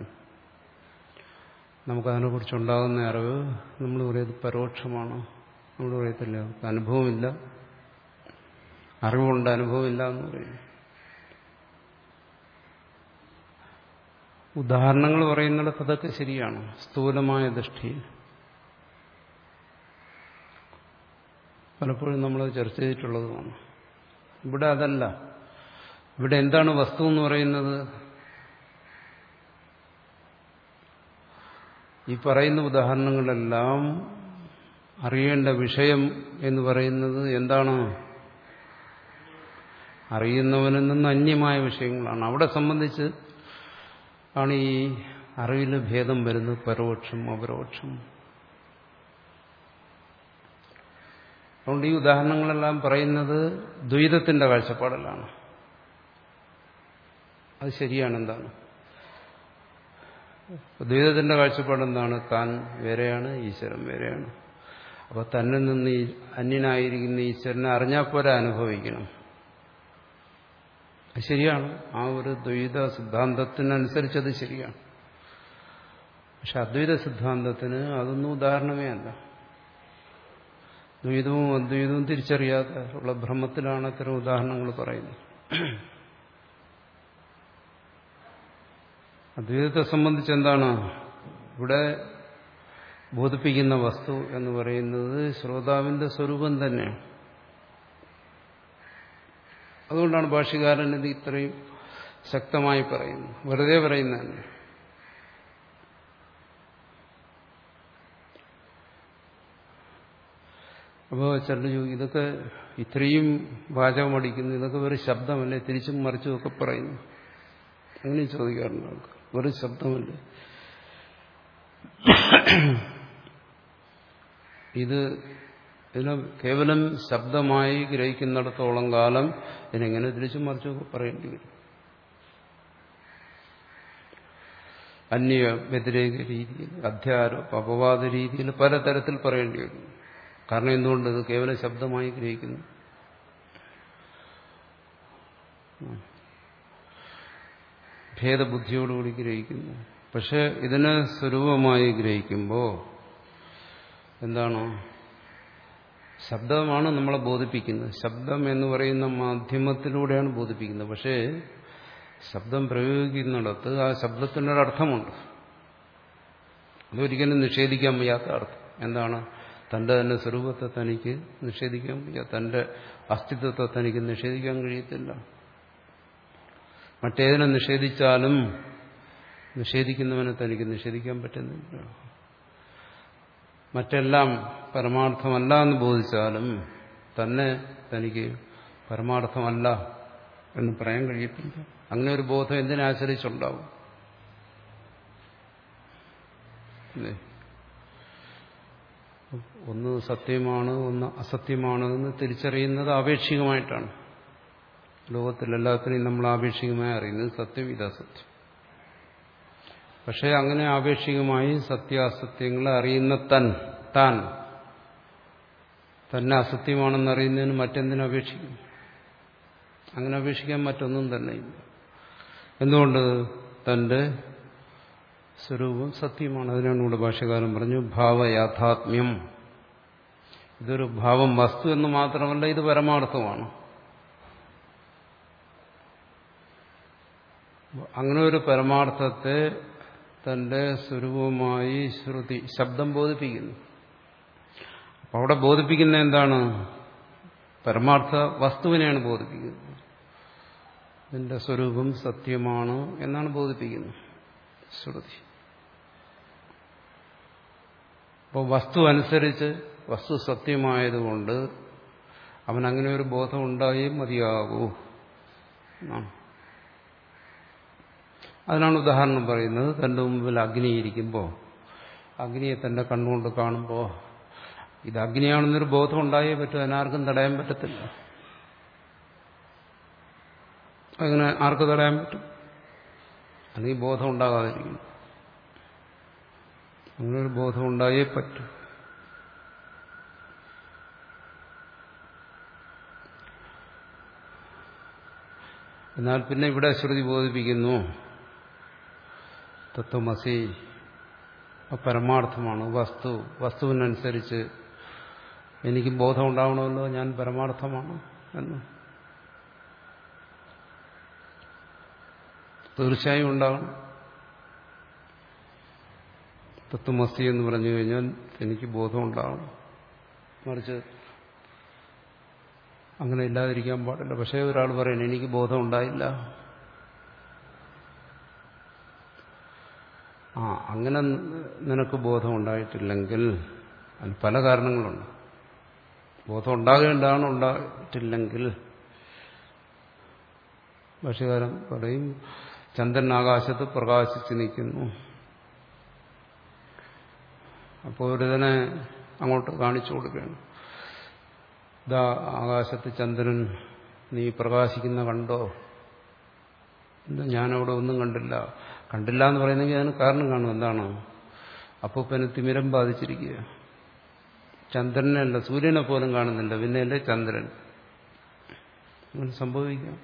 A: നമുക്കതിനെക്കുറിച്ചുണ്ടാകുന്ന അറിവ് നമ്മൾ പറയുന്നത് പരോക്ഷമാണ്. നമ്മൾ പറയത്തില്ല അനുഭവമില്ല, അറിവുണ്ട് അനുഭവമില്ല എന്ന് പറയും. ഉദാഹരണങ്ങൾ പറയുന്നിടത്ത് അതൊക്കെ ശരിയാണ്, സ്ഥൂലമായ ദൃഷ്ടിയിൽ. പലപ്പോഴും നമ്മൾ ചർച്ച ചെയ്തിട്ടുള്ളതുമാണ്. ഇവിടെ അതല്ല. ഇവിടെ എന്താണ് വസ്തു എന്ന് പറയുന്നത്? ഈ പറയുന്ന ഉദാഹരണങ്ങളെല്ലാം അറിയേണ്ട വിഷയം എന്ന് പറയുന്നത് എന്താണ്? അറിയുന്നവനിൽ നിന്ന് അന്യമായ വിഷയങ്ങളാണ്. അവിടെ സംബന്ധിച്ച് ആണ് ഈ അറിവിൽ ഭേദം വരുന്നത്, പരോക്ഷം അപരോക്ഷം. അതുകൊണ്ട് ഈ ഉദാഹരണങ്ങളെല്ലാം പറയുന്നത് ദ്വൈതത്തിന്റെ കാഴ്ചപ്പാടിലാണ്. അത് ശരിയാണ്. എന്താണ് ദ്വൈതത്തിന്റെ കാഴ്ചപ്പാട്? എന്താണ്? താൻ വേറെയാണ്, ഈശ്വരൻ വേറെയാണ്. അപ്പൊ തന്നിൽ നിന്ന് ഈ അന്യനായിരിക്കുന്ന ഈശ്വരനെ അറിഞ്ഞാൽ പോരാ, അനുഭവിക്കണം. അത് ശരിയാണ്. ആ ഒരു ദ്വൈത സിദ്ധാന്തത്തിനനുസരിച്ചത് ശരിയാണ്. പക്ഷെ അദ്വൈത സിദ്ധാന്തത്തിന് അതൊന്നും ഉദാഹരണമേ അല്ല. ദ്വൈതവും അദ്വൈതവും തിരിച്ചറിയാത്ത ഉള്ള ഭ്രമത്തിലാണ് അത്തരം ഉദാഹരണങ്ങൾ പറയുന്നത്. അദ്വൈതത്തെ സംബന്ധിച്ച് എന്താണ് ഇവിടെ ബോധിപ്പിക്കുന്ന വസ്തു എന്ന് പറയുന്നത്? ശ്രോതാവിന്റെ സ്വരൂപം തന്നെയാണ്. അതുകൊണ്ടാണ് ഭാഷ്യകാരൻ ഇത് ഇത്രയും ശക്തമായി പറയുന്നത്. വെറുതെ പറയുന്നതന്നെ. അപ്പോൾ ചില ഇതൊക്കെ ഇത്രയും വാചകമടിക്കുന്നു, ഇതൊക്കെ വെറും ശബ്ദമല്ലേ, തിരിച്ചും മറിച്ചും ഒക്കെ പറയുന്നു. അങ്ങനെ ചോദിക്കാറുണ്ട് ആൾക്ക്. വെറും ശബ്ദമല്ലേ ഇത്? ഇതിനെ കേവലം ശബ്ദമായി ഗ്രഹിക്കുന്നിടത്തോളം കാലം ഇതിനെങ്ങനെ തിരിച്ചും മറിച്ചൊക്കെ പറയേണ്ടി വരും. അന്യ വ്യതിരേക രീതിയിൽ, അധ്യാരോപ അപവാദ രീതിയിൽ പലതരത്തിൽ പറയേണ്ടി വരും. കാരണം എന്തുകൊണ്ട്? ഇത് കേവലം ശബ്ദമായി ഗ്രഹിക്കുന്നു. ഭേദബുദ്ധിയോടുകൂടി ഗ്രഹിക്കുന്നു. പക്ഷെ ഇതിനെ സ്വരൂപമായി ഗ്രഹിക്കുമ്പോൾ എന്താണ്? ശബ്ദമാണ് നമ്മളെ ബോധിപ്പിക്കുന്നത്. ശബ്ദം എന്ന് പറയുന്ന മാധ്യമത്തിലൂടെയാണ് ബോധിപ്പിക്കുന്നത്. പക്ഷേ ശബ്ദം പ്രയോഗിക്കുന്നിടത്ത് ആ ശബ്ദത്തിനൊരർത്ഥമുണ്ട്. അതൊരിക്കലും നിഷേധിക്കാൻ വയ്യാത്ത അർത്ഥം. എന്താണ്? തന്റെ തന്നെ സ്വരൂപത്തെ തനിക്ക് നിഷേധിക്കാൻ വയ്യ, തന്റെ അസ്തിത്വത്തെ തനിക്ക് നിഷേധിക്കാൻ കഴിയത്തില്ല. മറ്റേതിനെ നിഷേധിച്ചാലും നിഷേധിക്കുന്നവനെ തനിക്ക് നിഷേധിക്കാൻ പറ്റുന്നില്ല. മറ്റെല്ലാം പരമാർത്ഥമല്ല എന്ന് ബോധിച്ചാലും തന്നെ തനിക്ക് പരമാർത്ഥമല്ല എന്ന് പറയാൻ കഴിയത്തില്ല. അങ്ങനെ ഒരു ബോധം എന്തിനെ ആശ്രയിച്ചുണ്ടാവും? ഒന്ന് സത്യമാണ്, ഒന്ന് അസത്യമാണ് എന്ന് തിരിച്ചറിയുന്നത് ആപേക്ഷികമായിട്ടാണ്. ലോകത്തിലെല്ലാത്തിനെയും നമ്മൾ ആപേക്ഷികമായി അറിയുന്നത് സത്യം, ഇതസത്യം. പക്ഷെ അങ്ങനെ ആപേക്ഷികമായി സത്യാസത്യങ്ങളെ അറിയുന്ന തൻ താൻ തന്നെ അസത്യമാണെന്നറിയുന്നതിന് മറ്റെന്തിനും അപേക്ഷിക്കും? അങ്ങനെ അപേക്ഷിക്കാൻ മറ്റൊന്നും തന്നെ ഇല്ല. എന്തുകൊണ്ട്? തന്റെ സ്വരൂപം സത്യമാണ്. അതിനാണ് ഇവിടെ ഭാഷ്യകാരൻ പറഞ്ഞു ഭാവയാഥാത്മ്യം. ഇതൊരു ഭാവം, വസ്തു എന്ന് മാത്രമല്ല, ഇത് പരമാർത്ഥമാണ്. അങ്ങനെ ഒരു പരമാർത്ഥത്തെ തന്റെ സ്വരൂപമായി ശ്രുതി ശബ്ദം ബോധിപ്പിക്കുന്നു. അപ്പം അവിടെ ബോധിപ്പിക്കുന്ന എന്താണ്? പരമാർത്ഥ വസ്തുവിനെയാണ് ബോധിപ്പിക്കുന്നത്. ഇതിന്റെ സ്വരൂപം സത്യമാണ് എന്നാണ് ബോധിപ്പിക്കുന്നത് ശ്രുതി. അപ്പോൾ വസ്തു അനുസരിച്ച് വസ്തു സത്യമായതുകൊണ്ട് അവനങ്ങനെ ഒരു ബോധം ഉണ്ടായേ മതിയാകൂ. അതിനാണ് ഉദാഹരണം പറയുന്നത്. തന്റെ മുമ്പിൽ അഗ്നി ഇരിക്കുമ്പോൾ അഗ്നിയെ തന്റെ കണ്ണുകൊണ്ട് കാണുമ്പോൾ ഇത് അഗ്നിയാണെന്നൊരു ബോധം ഉണ്ടായേ പറ്റും. അതിനാർക്കും തടയാൻ പറ്റത്തില്ല. അങ്ങനെ ആർക്ക് തടയാൻ പറ്റും? അല്ലെങ്കിൽ ബോധം ഉണ്ടാകാതിരിക്കും. അങ്ങനെ ഒരു ബോധം ഉണ്ടായേ പറ്റൂ. എന്നാൽ പിന്നെ ഇവിടെ ശ്രുതി ബോധിപ്പിക്കുന്നു തത്വമസി പരമാർത്ഥമാണ്. വസ്തു വസ്തുവിനനുസരിച്ച് എനിക്ക് ബോധം ഉണ്ടാവണമല്ലോ, ഞാൻ പരമാർത്ഥമാണ് എന്ന്. തീർച്ചയായും ഉണ്ടാകണം. തത്വമസി എന്ന് പറഞ്ഞു കഴിഞ്ഞാൽ എനിക്ക് ബോധം ഉണ്ടാകണം. മറിച്ച് അങ്ങനെ ഇല്ലാതിരിക്കാൻ പാടില്ല. പക്ഷേ ഒരാൾ പറയുന്നു എനിക്ക് ബോധം ഉണ്ടായില്ല. ആ അങ്ങനെ നിനക്ക് ബോധം ഉണ്ടായിട്ടില്ലെങ്കിൽ അതിന് പല കാരണങ്ങളുണ്ട്. ബോധം ഉണ്ടാകേണ്ടതാണ്, ഉണ്ടായിട്ടില്ലെങ്കിൽ ഭാഷ്യകാരൻ പറയും ചന്ദ്രൻ ആകാശത്ത് പ്രകാശിച്ച് നിൽക്കുന്നു. അപ്പോൾ ഒരുതനെ അങ്ങോട്ട് കാണിച്ചു കൊടുക്കുകയാണ്. ഇതാ ആകാശത്ത് ചന്ദ്രൻ നീ പ്രകാശിക്കുന്ന കണ്ടോ? ഞാനവിടെ ഒന്നും കണ്ടില്ല. കണ്ടില്ല എന്ന് പറയുന്നെങ്കിൽ അതിന് കാരണം കാണും. എന്താണ്? അപ്പൂപ്പന് തിമിരം ബാധിച്ചിരിക്കുക. ചന്ദ്രനല്ല, സൂര്യനെ പോലും കാണുന്നില്ല, പിന്നെയല്ലേ ചന്ദ്രൻ. അങ്ങനെ സംഭവിക്കാം.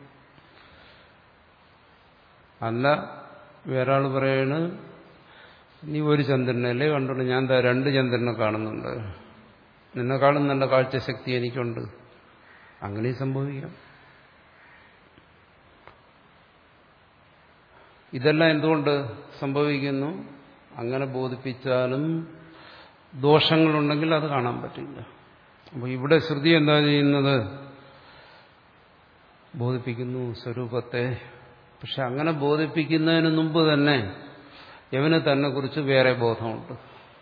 A: അല്ല, വേറൊരാൾ പറയാണ് നീ ഒരു ചന്ദ്രനല്ലേ കണ്ടുള്ളൂ, ഞാൻ ദാ രണ്ട് ചന്ദ്രനെ കാണുന്നുണ്ട്, നിന്നെക്കാളും നല്ല കാഴ്ചശക്തി എനിക്കുണ്ട്. അങ്ങനെ സംഭവിക്കാം. ഇതെല്ലാം എന്തുകൊണ്ട് സംഭവിക്കുന്നു? അങ്ങനെ ബോധിപ്പിച്ചാലും ദോഷങ്ങളുണ്ടെങ്കിൽ അത് കാണാൻ പറ്റില്ല. അപ്പോൾ ഇവിടെ ശ്രുതി എന്താ ചെയ്യുന്നത്? ബോധിപ്പിക്കുന്നു സ്വരൂപത്തെ. പക്ഷെ അങ്ങനെ ബോധിപ്പിക്കുന്നതിന് മുമ്പ് തന്നെ യവന് തന്നെ കുറിച്ച് വേറെ ബോധമുണ്ട്.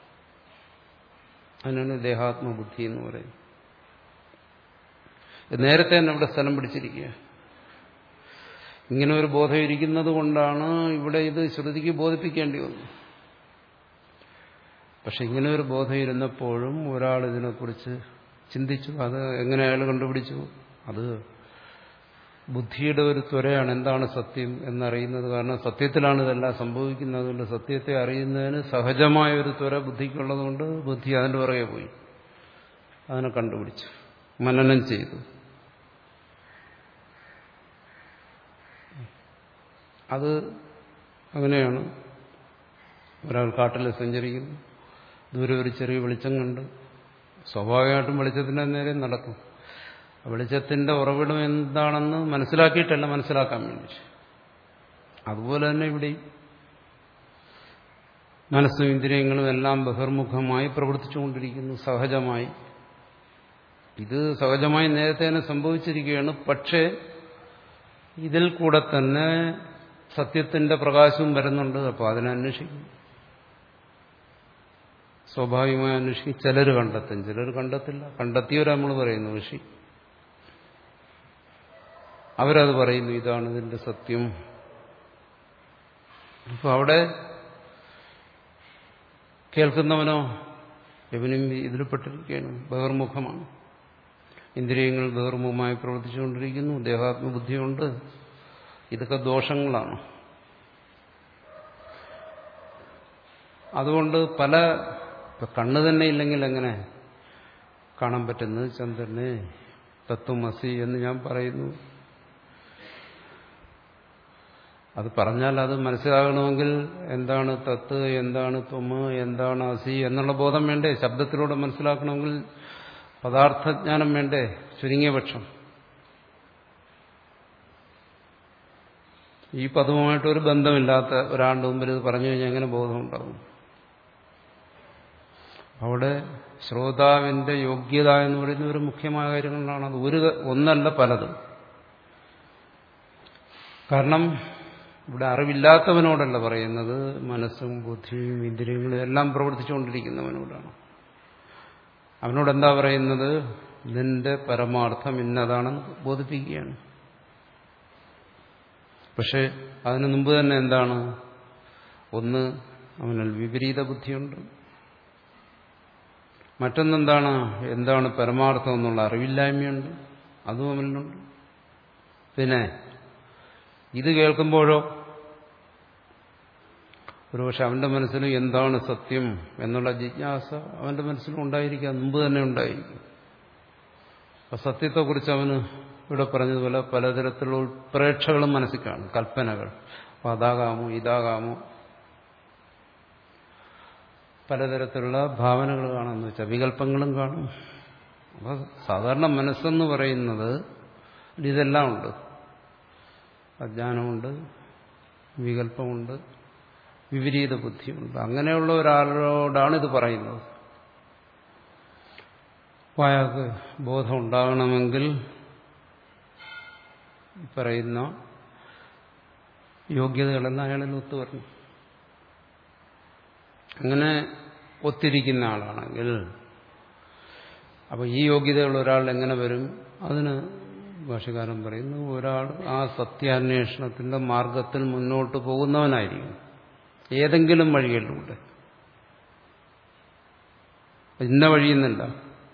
A: അതിനാണ് ദേഹാത്മബുദ്ധി എന്ന് പറയുന്നത്. നേരത്തെ തന്നെ ഇവിടെ സ്ഥലം പിടിച്ചിരിക്കുക. ഇങ്ങനെ ഒരു ബോധം ഇരിക്കുന്നത് കൊണ്ടാണ് ഇവിടെ ഇത് ശ്രുതിക്ക് ബോധിപ്പിക്കേണ്ടി വന്നു. പക്ഷെ ഇങ്ങനെ ഒരു ബോധം ഇരുന്നപ്പോഴും ഒരാൾ ഇതിനെക്കുറിച്ച് ചിന്തിച്ചു. അത് എങ്ങനെ അയാൾ കണ്ടുപിടിച്ചു? അത് ബുദ്ധിയുടെ ഒരു ത്വരയാണ്. എന്താണ് സത്യം എന്നറിയുന്നത്. കാരണം സത്യത്തിലാണ് ഇതെല്ലാം സംഭവിക്കുന്നത്. അതുകൊണ്ട് സത്യത്തെ അറിയുന്നതിന് സഹജമായ ഒരു ത്വര ബുദ്ധിക്കുള്ളതുകൊണ്ട് ബുദ്ധി അതിൻ്റെ പുറകെ പോയി അതിനെ കണ്ടുപിടിച്ചു, മനനം ചെയ്തു. അത് അങ്ങനെയാണ്. ഒരാൾ കാട്ടിൽ സഞ്ചരിക്കുന്നു, ദൂരെ ഒരു ചെറിയ വെളിച്ചം കണ്ട് സ്വാഭാവികമായിട്ടും വെളിച്ചത്തിൻ്റെ നേരെ നടക്കും. വെളിച്ചത്തിന്റെ ഉറവിടം എന്താണെന്ന് മനസ്സിലാക്കിയിട്ടല്ല, മനസ്സിലാക്കാൻ വേണ്ടി. അതുപോലെ തന്നെ ഇവിടെ മനസ്സും ഇന്ദ്രിയങ്ങളും എല്ലാം ബഹിർമുഖമായി പ്രവർത്തിച്ചുകൊണ്ടിരിക്കുന്നു സഹജമായി. ഇത് സഹജമായി നേരത്തെ തന്നെ സംഭവിച്ചിരിക്കുകയാണ്. പക്ഷേ ഇതിൽ കൂടെ തന്നെ സത്യത്തിന്റെ പ്രകാശവും വരുന്നുണ്ട്. അപ്പോൾ അതിനെ അന്വേഷിക്കും, സ്വാഭാവികമായി അന്വേഷിക്കും. ചിലർ കണ്ടെത്തും, ചിലർ കണ്ടെത്തില്ല. കണ്ടെത്തിയവരെ നമ്മൾ പറയുന്നു ഋഷി, അവരത് പറയുന്നു ഇതാണ് ഇതിന്റെ സത്യം. അപ്പൊ അവിടെ കേൾക്കുന്നവനോ ഇവനും ഇതിൽപ്പെട്ടിരിക്കുകയാണ്, ബഹിർമുഖമാണ്. ഇന്ദ്രിയങ്ങൾ ബഹിർമുഖമായി പ്രവർത്തിച്ചുകൊണ്ടിരിക്കുന്നു, ദേഹാത്മബുദ്ധിയുണ്ട്. ഇതൊക്കെ ദോഷങ്ങളാണ്. അതുകൊണ്ട് പല കണ്ണ് തന്നെ ഇല്ലെങ്കിൽ എങ്ങനെ? കാണാൻ പറ്റുന്നത് ചന്ദ്രനെ തത്വമസി എന്ന് ഞാൻ പറയുന്നു. അത് പറഞ്ഞാൽ അത് മനസ്സിലാകണമെങ്കിൽ എന്താണ് തത്ത്, എന്താണ് ത്വമ്, എന്താണ് അസി എന്നുള്ള ബോധം വേണ്ടേ? ശബ്ദത്തിലൂടെ മനസ്സിലാക്കണമെങ്കിൽ പദാർത്ഥജ്ഞാനം വേണ്ടേ? ചുരുങ്ങിയ പക്ഷം ഈ പദവുമായിട്ടൊരു ബന്ധമില്ലാത്ത ഒരാളുടെ മുമ്പിൽ ഇത് പറഞ്ഞു കഴിഞ്ഞാൽ എങ്ങനെ ബോധമുണ്ടാകും? അവിടെ ശ്രോതാവിന്റെ യോഗ്യത എന്ന് പറയുന്ന ഒരു മുഖ്യമായ കാര്യങ്ങളാണ്. അത് ഒരു ഒന്നല്ല പലതും. കാരണം ഇവിടെ അറിവില്ലാത്തവനോടല്ല പറയുന്നത്, മനസ്സും ബുദ്ധിയും ഇന്ദ്രിയങ്ങളും എല്ലാം പ്രവർത്തിച്ചുകൊണ്ടിരിക്കുന്നവനോടാണ്. അവനോടെന്താ പറയുന്നത്? നിന്റെ പരമാർത്ഥം ഇന്നതാണെന്ന് ബോധിപ്പിക്കുകയാണ്. പക്ഷെ അതിനു മുമ്പ് തന്നെ എന്താണ്? ഒന്ന്, അവനിൽ വിപരീത ബുദ്ധിയുണ്ട്. മറ്റൊന്നെന്താണ്? എന്താണ് പരമാർത്ഥം എന്നുള്ള അറിവില്ലായ്മയുണ്ട്. അതും അവനിലുണ്ട്. പിന്നെ ഇത് കേൾക്കുമ്പോഴോ ഒരുപക്ഷെ അവന്റെ മനസ്സിലും എന്താണ് സത്യം എന്നുള്ള ജിജ്ഞാസ അവന്റെ മനസ്സിലും ഉണ്ടായിരിക്കാം, മുമ്പ് തന്നെ ഉണ്ടായിരിക്കും. അപ്പൊ സത്യത്തെക്കുറിച്ച് അവന് ഇവിടെ പറഞ്ഞതുപോലെ പലതരത്തിലുള്ള ഉൾപ്രേക്ഷകളും മനസ്സിൽ കാണും, കൽപ്പനകൾ. അപ്പൊ അതാകാമോ ഇതാകാമോ, പലതരത്തിലുള്ള ഭാവനകൾ കാണാമെന്ന് വെച്ചാൽ വികല്പങ്ങളും കാണും. അപ്പൊ സാധാരണ മനസ്സെന്ന് പറയുന്നത് ഇതെല്ലാം ഉണ്ട്. അജ്ഞാനമുണ്ട്, വികല്പമുണ്ട്, വിപരീത ബുദ്ധിയുണ്ട്. അങ്ങനെയുള്ള ഒരാളോടാണ് ഇത് പറയുന്നത്. അപ്പോൾ അയാൾക്ക് ബോധം ഉണ്ടാകണമെങ്കിൽ പറയുന്ന യോഗ്യതകളെല്ലാം അയാളിൽ ഒത്തുവരണം. അങ്ങനെ ഒത്തിരിക്കുന്ന ആളാണെങ്കിൽ അപ്പോൾ ഈ യോഗ്യതയുള്ള ഒരാൾ എങ്ങനെ വരും? അതിന് ഭാഷ്യകാരൻ പറയുന്നു, ഒരാൾ ആ സത്യാന്വേഷണത്തിന്റെ മാർഗത്തിൽ മുന്നോട്ട് പോകുന്നവനായിരിക്കും, ഏതെങ്കിലും വഴികളിലൂടെ. ഇന്ന വഴിയെന്നില്ല.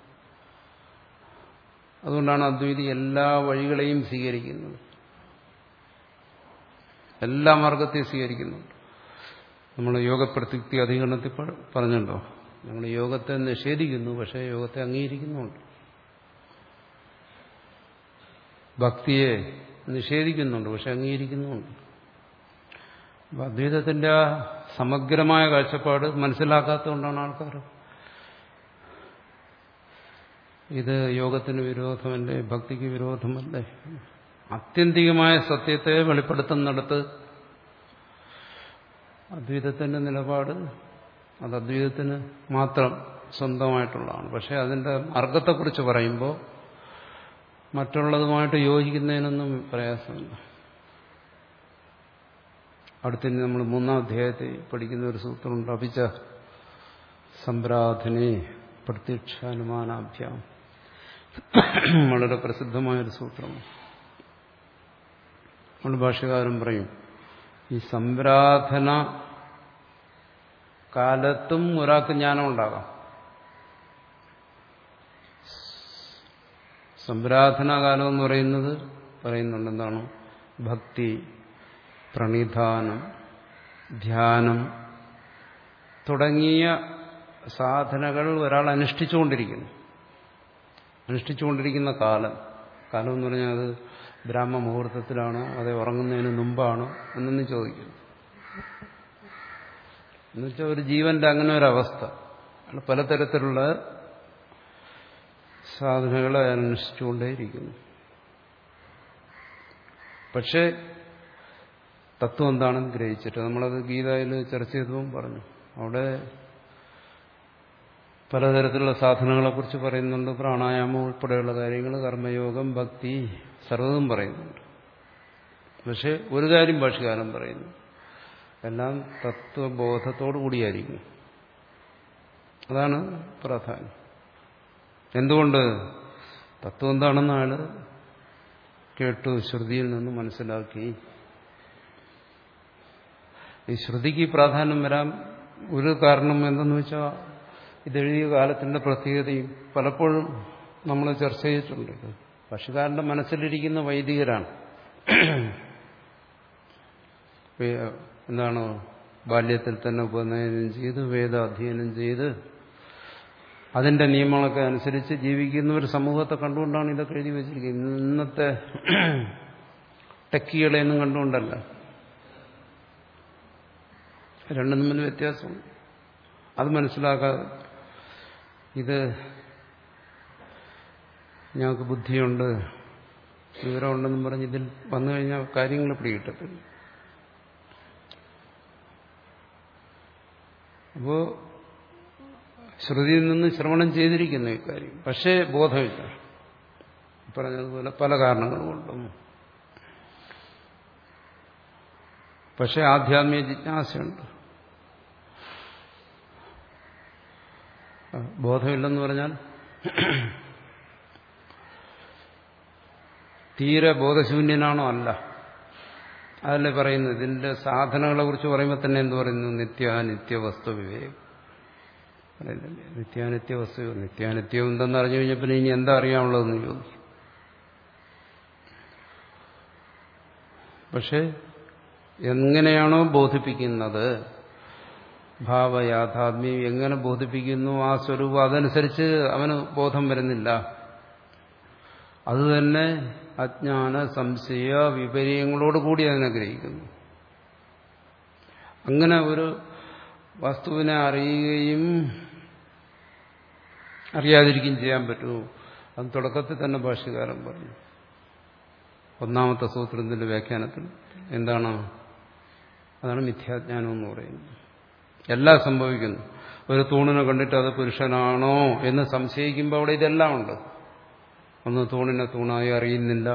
A: അതുകൊണ്ടാണ് അദ്വൈതി എല്ലാ വഴികളെയും സ്വീകരിക്കുന്നത്, എല്ലാ മാർഗത്തെയും സ്വീകരിക്കുന്നുണ്ട്. നമ്മൾ യോഗപ്രത്യുക്തി അധികരണത്തിൽ പറഞ്ഞല്ലോ, നമ്മൾ യോഗത്തെ നിഷേധിക്കുന്നു, പക്ഷേ യോഗത്തെ അംഗീകരിക്കുന്നുണ്ട്. ഭക്തിയെ നിഷേധിക്കുന്നുണ്ട്, പക്ഷെ അംഗീകരിക്കുന്നുമുണ്ട്. അപ്പം അദ്വൈതത്തിന്റെ ആ സമഗ്രമായ കാഴ്ചപ്പാട് മനസ്സിലാക്കാത്തതുകൊണ്ടാണ് ആൾക്കാർ ഇത് യോഗത്തിന് വിരോധമല്ലേ, ഭക്തിക്ക് വിരോധമല്ലേ. ആത്യന്തികമായ സത്യത്തെ വെളിപ്പെടുത്തുന്നിടത്ത് അദ്വൈതത്തിന്റെ നിലപാട് അത് അദ്വൈതത്തിന് മാത്രം സ്വന്തമായിട്ടുള്ളതാണ്. പക്ഷെ അതിന്റെ മാർഗത്തെക്കുറിച്ച് പറയുമ്പോൾ മറ്റുള്ളതുമായിട്ട് യോജിക്കുന്നതിനൊന്നും പ്രയാസമില്ല. അടുത്തിന് നമ്മൾ മൂന്നാം അധ്യായത്തിൽ പഠിക്കുന്ന ഒരു സൂത്രമുണ്ട്, അഭിച്ച സംപ്രാധനെ പ്രത്യക്ഷാനുമാനാഭ്യാം. വളരെ പ്രസിദ്ധമായൊരു സൂത്രമാണ്. നമ്മുടെ ഭാഷ്യകാരൻ പറയും, ഈ സംപ്രാധന കാലത്തും ഒരാൾക്ക് ജ്ഞാനം ഉണ്ടാകാം. സംപ്രാധനാകാലം എന്ന് പറയുന്നത് പറയുന്നുണ്ട് എന്താണ്? ഭക്തി, പ്രണിധാനം, ധ്യാനം തുടങ്ങിയ സാധനകൾ ഒരാൾ അനുഷ്ഠിച്ചുകൊണ്ടിരിക്കുന്നു. അനുഷ്ഠിച്ചുകൊണ്ടിരിക്കുന്ന കാലം കാലം എന്ന് പറഞ്ഞാൽ അത് ബ്രാഹ്മ മുഹൂർത്തത്തിലാണോ അതേ ഉറങ്ങുന്നതിന് മുമ്പാണോ എന്നൊന്നും ചോദിക്കുന്നു. എന്നുവെച്ചാൽ ഒരു ജീവന്റെ അങ്ങനെ ഒരവസ്ഥ, പലതരത്തിലുള്ള സാധനങ്ങളെ അനുഷ്ഠിച്ചുകൊണ്ടേയിരിക്കുന്നു. പക്ഷേ തത്വം എന്താണെന്ന് ഗ്രഹിച്ചിട്ട്, നമ്മളത് ഗീതയിൽ ചർച്ച ചെയ്തതും പറഞ്ഞു. അവിടെ പലതരത്തിലുള്ള സാധനങ്ങളെക്കുറിച്ച് പറയുന്നുണ്ട്, പ്രാണായാമം ഉൾപ്പെടെയുള്ള കാര്യങ്ങൾ, കർമ്മയോഗം, ഭക്തി, സർവ്വതും പറയുന്നുണ്ട്. പക്ഷെ ഒരു കാര്യം ഭാഷ്യകാരൻ പറയുന്നു, എല്ലാം തത്വബോധത്തോടു കൂടിയായിരിക്കും. അതാണ് പ്രാധാന്യം. എന്തുകൊണ്ട്? തത്വം എന്താണെന്ന് ആള് കേട്ടു, ശ്രുതിയിൽ നിന്ന് മനസ്സിലാക്കി. ഈ ശ്രുതിക്ക് പ്രാധാന്യം വരാൻ ഒരു കാരണം എന്തെന്ന് വെച്ചാൽ ഇതെഴുതിയ കാലത്തിന്റെ പ്രത്യേകതയും പലപ്പോഴും നമ്മൾ ചർച്ച ചെയ്തിട്ടുണ്ട്. ഭാഷ്യകാരന്റെ മനസ്സിലിരിക്കുന്ന വൈദികരാണ്. എന്താണ്? ബാല്യത്തിൽ തന്നെ ഉപനയനം ചെയ്ത് വേദ അധ്യയനം ചെയ്ത് അതിന്റെ നിയമങ്ങളൊക്കെ അനുസരിച്ച് ജീവിക്കുന്ന ഒരു സമൂഹത്തെ കണ്ടുകൊണ്ടാണ് ഇതൊക്കെ എഴുതി വെച്ചിരിക്കുന്നത്. ഇന്നത്തെ ടെക്കികളെയൊന്നും കണ്ടുകൊണ്ടല്ല. രണ്ടും തമ്മിൽ വ്യത്യാസമുണ്ട്. അത് മനസ്സിലാക്കാതെ ഇത് ഞങ്ങൾക്ക് ബുദ്ധിയുണ്ട്, വിവരമുണ്ടെന്നും പറഞ്ഞ് ഇതിൽ വന്നു കഴിഞ്ഞാൽ കാര്യങ്ങൾ പിടികിട്ടത്തില്ല. അപ്പോൾ ശ്രുതിയിൽ നിന്ന് ശ്രവണം ചെയ്തിരിക്കുന്നു ഇക്കാര്യം, പക്ഷേ ബോധമില്ല. പറഞ്ഞതുപോലെ പല കാരണങ്ങൾ കൊണ്ടും. പക്ഷെ ആധ്യാത്മിക ജിജ്ഞാസയുണ്ട്. ബോധമില്ലെന്ന് പറഞ്ഞാൽ തീരെ ബോധശൂന്യനാണോ? അല്ല. അതല്ലേ പറയുന്നത്. ഇതിന്റെ സാധനങ്ങളെ കുറിച്ച് പറയുമ്പോൾ തന്നെ എന്ത് പറയുന്നു? നിത്യാനിത്യ വസ്തു വിവേകം. നിത്യാനിത്യ വസ്തു നിത്യാനിത്യം എന്തെന്ന് അറിഞ്ഞു കഴിഞ്ഞാൽ പിന്നെ ഇനി എന്താ അറിയാനുള്ളതെന്ന് ചോദിക്കും. പക്ഷെ എങ്ങനെയാണോ ബോധിപ്പിക്കുന്നത്, ഭാവയാഥാത്മ്യം എങ്ങനെ ബോധിപ്പിക്കുന്നു ആ സ്വരൂപം, അതനുസരിച്ച് അവന് ബോധം വരുന്നില്ല. അതുതന്നെ അജ്ഞാന സംശയ വിപര്യങ്ങളോട് കൂടി അതിനെ ഗ്രഹിക്കുന്നു. അങ്ങനെ ഒരു വസ്തുവിനെ അറിയുകയും അറിയാതിരിക്കുകയും ചെയ്യാൻ പറ്റുമോ? അത് തുടക്കത്തിൽ തന്നെ ഭാഷ്യകാരൻ പറഞ്ഞു. ഒന്നാമത്തെ സൂത്രത്തിന്റെ വ്യാഖ്യാനത്തിൽ എന്താണ്? അതാണ് മിഥ്യാജ്ഞാനം എന്ന് പറയുന്നത്. എല്ലാം സംഭവിക്കുന്നു. ഒരു തൂണിനെ കണ്ടിട്ട് അത് പുരുഷനാണോ എന്ന് സംശയിക്കുമ്പോൾ അവിടെ ഇതെല്ലാം ഉണ്ട്. ഒന്ന് തൂണിനെ തൂണായി അറിയുന്നില്ല.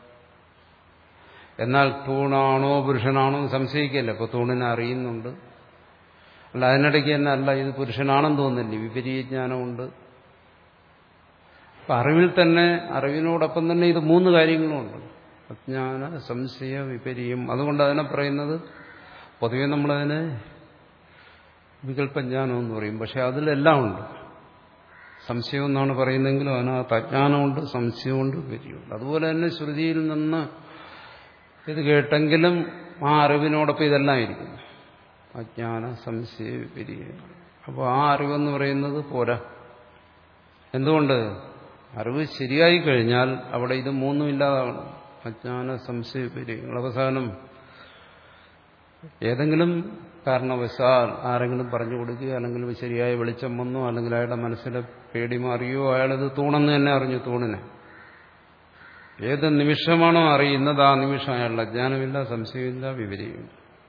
A: എന്നാൽ തൂണാണോ പുരുഷനാണോ എന്ന് സംശയിക്കല്ല. ഇപ്പോൾ തൂണിനെ അറിയുന്നുണ്ട്. അല്ല, അതിനിടയ്ക്ക് തന്നെ അല്ല ഇത് പുരുഷനാണെന്ന് തോന്നുന്നില്ല, വിപരീതജ്ഞാനമുണ്ട്. അപ്പം അറിവിൽ തന്നെ, അറിവിനോടൊപ്പം തന്നെ ഇത് മൂന്ന് കാര്യങ്ങളുമുണ്ട്: അജ്ഞാന സംശയ വിപരീയം. അതുകൊണ്ട് അതിനെ പറയുന്നത് പൊതുവെ നമ്മളതിനെ വികല്പജ്ഞാനം എന്ന് പറയും. പക്ഷെ അതിലെല്ലാം ഉണ്ട്. സംശയം എന്നാണ് പറയുന്നതെങ്കിലും അതിനകത്ത് അജ്ഞാനമുണ്ട്, സംശയമുണ്ട്, വിപര്യമുണ്ട്. അതുപോലെ തന്നെ ശ്രുതിയിൽ നിന്ന് ഇത് കേട്ടെങ്കിലും ആ അറിവിനോടൊപ്പം ഇതെല്ലാം ഇരിക്കുന്നു: അജ്ഞാന സംശയ വിപര്യം. അപ്പോൾ ആ അറിവെന്ന് പറയുന്നത് പോരാ. എന്തുകൊണ്ട്? അറിവ് ശരിയായി കഴിഞ്ഞാൽ അവിടെ ഇത് മൂന്നും ഇല്ലാതാകണം. അജ്ഞാന സംശയ വിപര്യങ്ങൾ. അവസാനം ഏതെങ്കിലും കാരണവശാൽ ആരെങ്കിലും പറഞ്ഞു കൊടുക്കുകയോ അല്ലെങ്കിൽ ശരിയായ വെളിച്ചം വന്നോ അല്ലെങ്കിൽ അയാളുടെ മനസ്സിലെ പേടി മാറിയോ അയാളത് തൂണെന്ന് തന്നെ അറിഞ്ഞു. തൂണിനെ ഏത് നിമിഷമാണോ അറിയുന്നത് ആ നിമിഷം അയാളുടെ അജ്ഞാനമില്ല, സംശയമില്ല, വിപര്യമില്ല.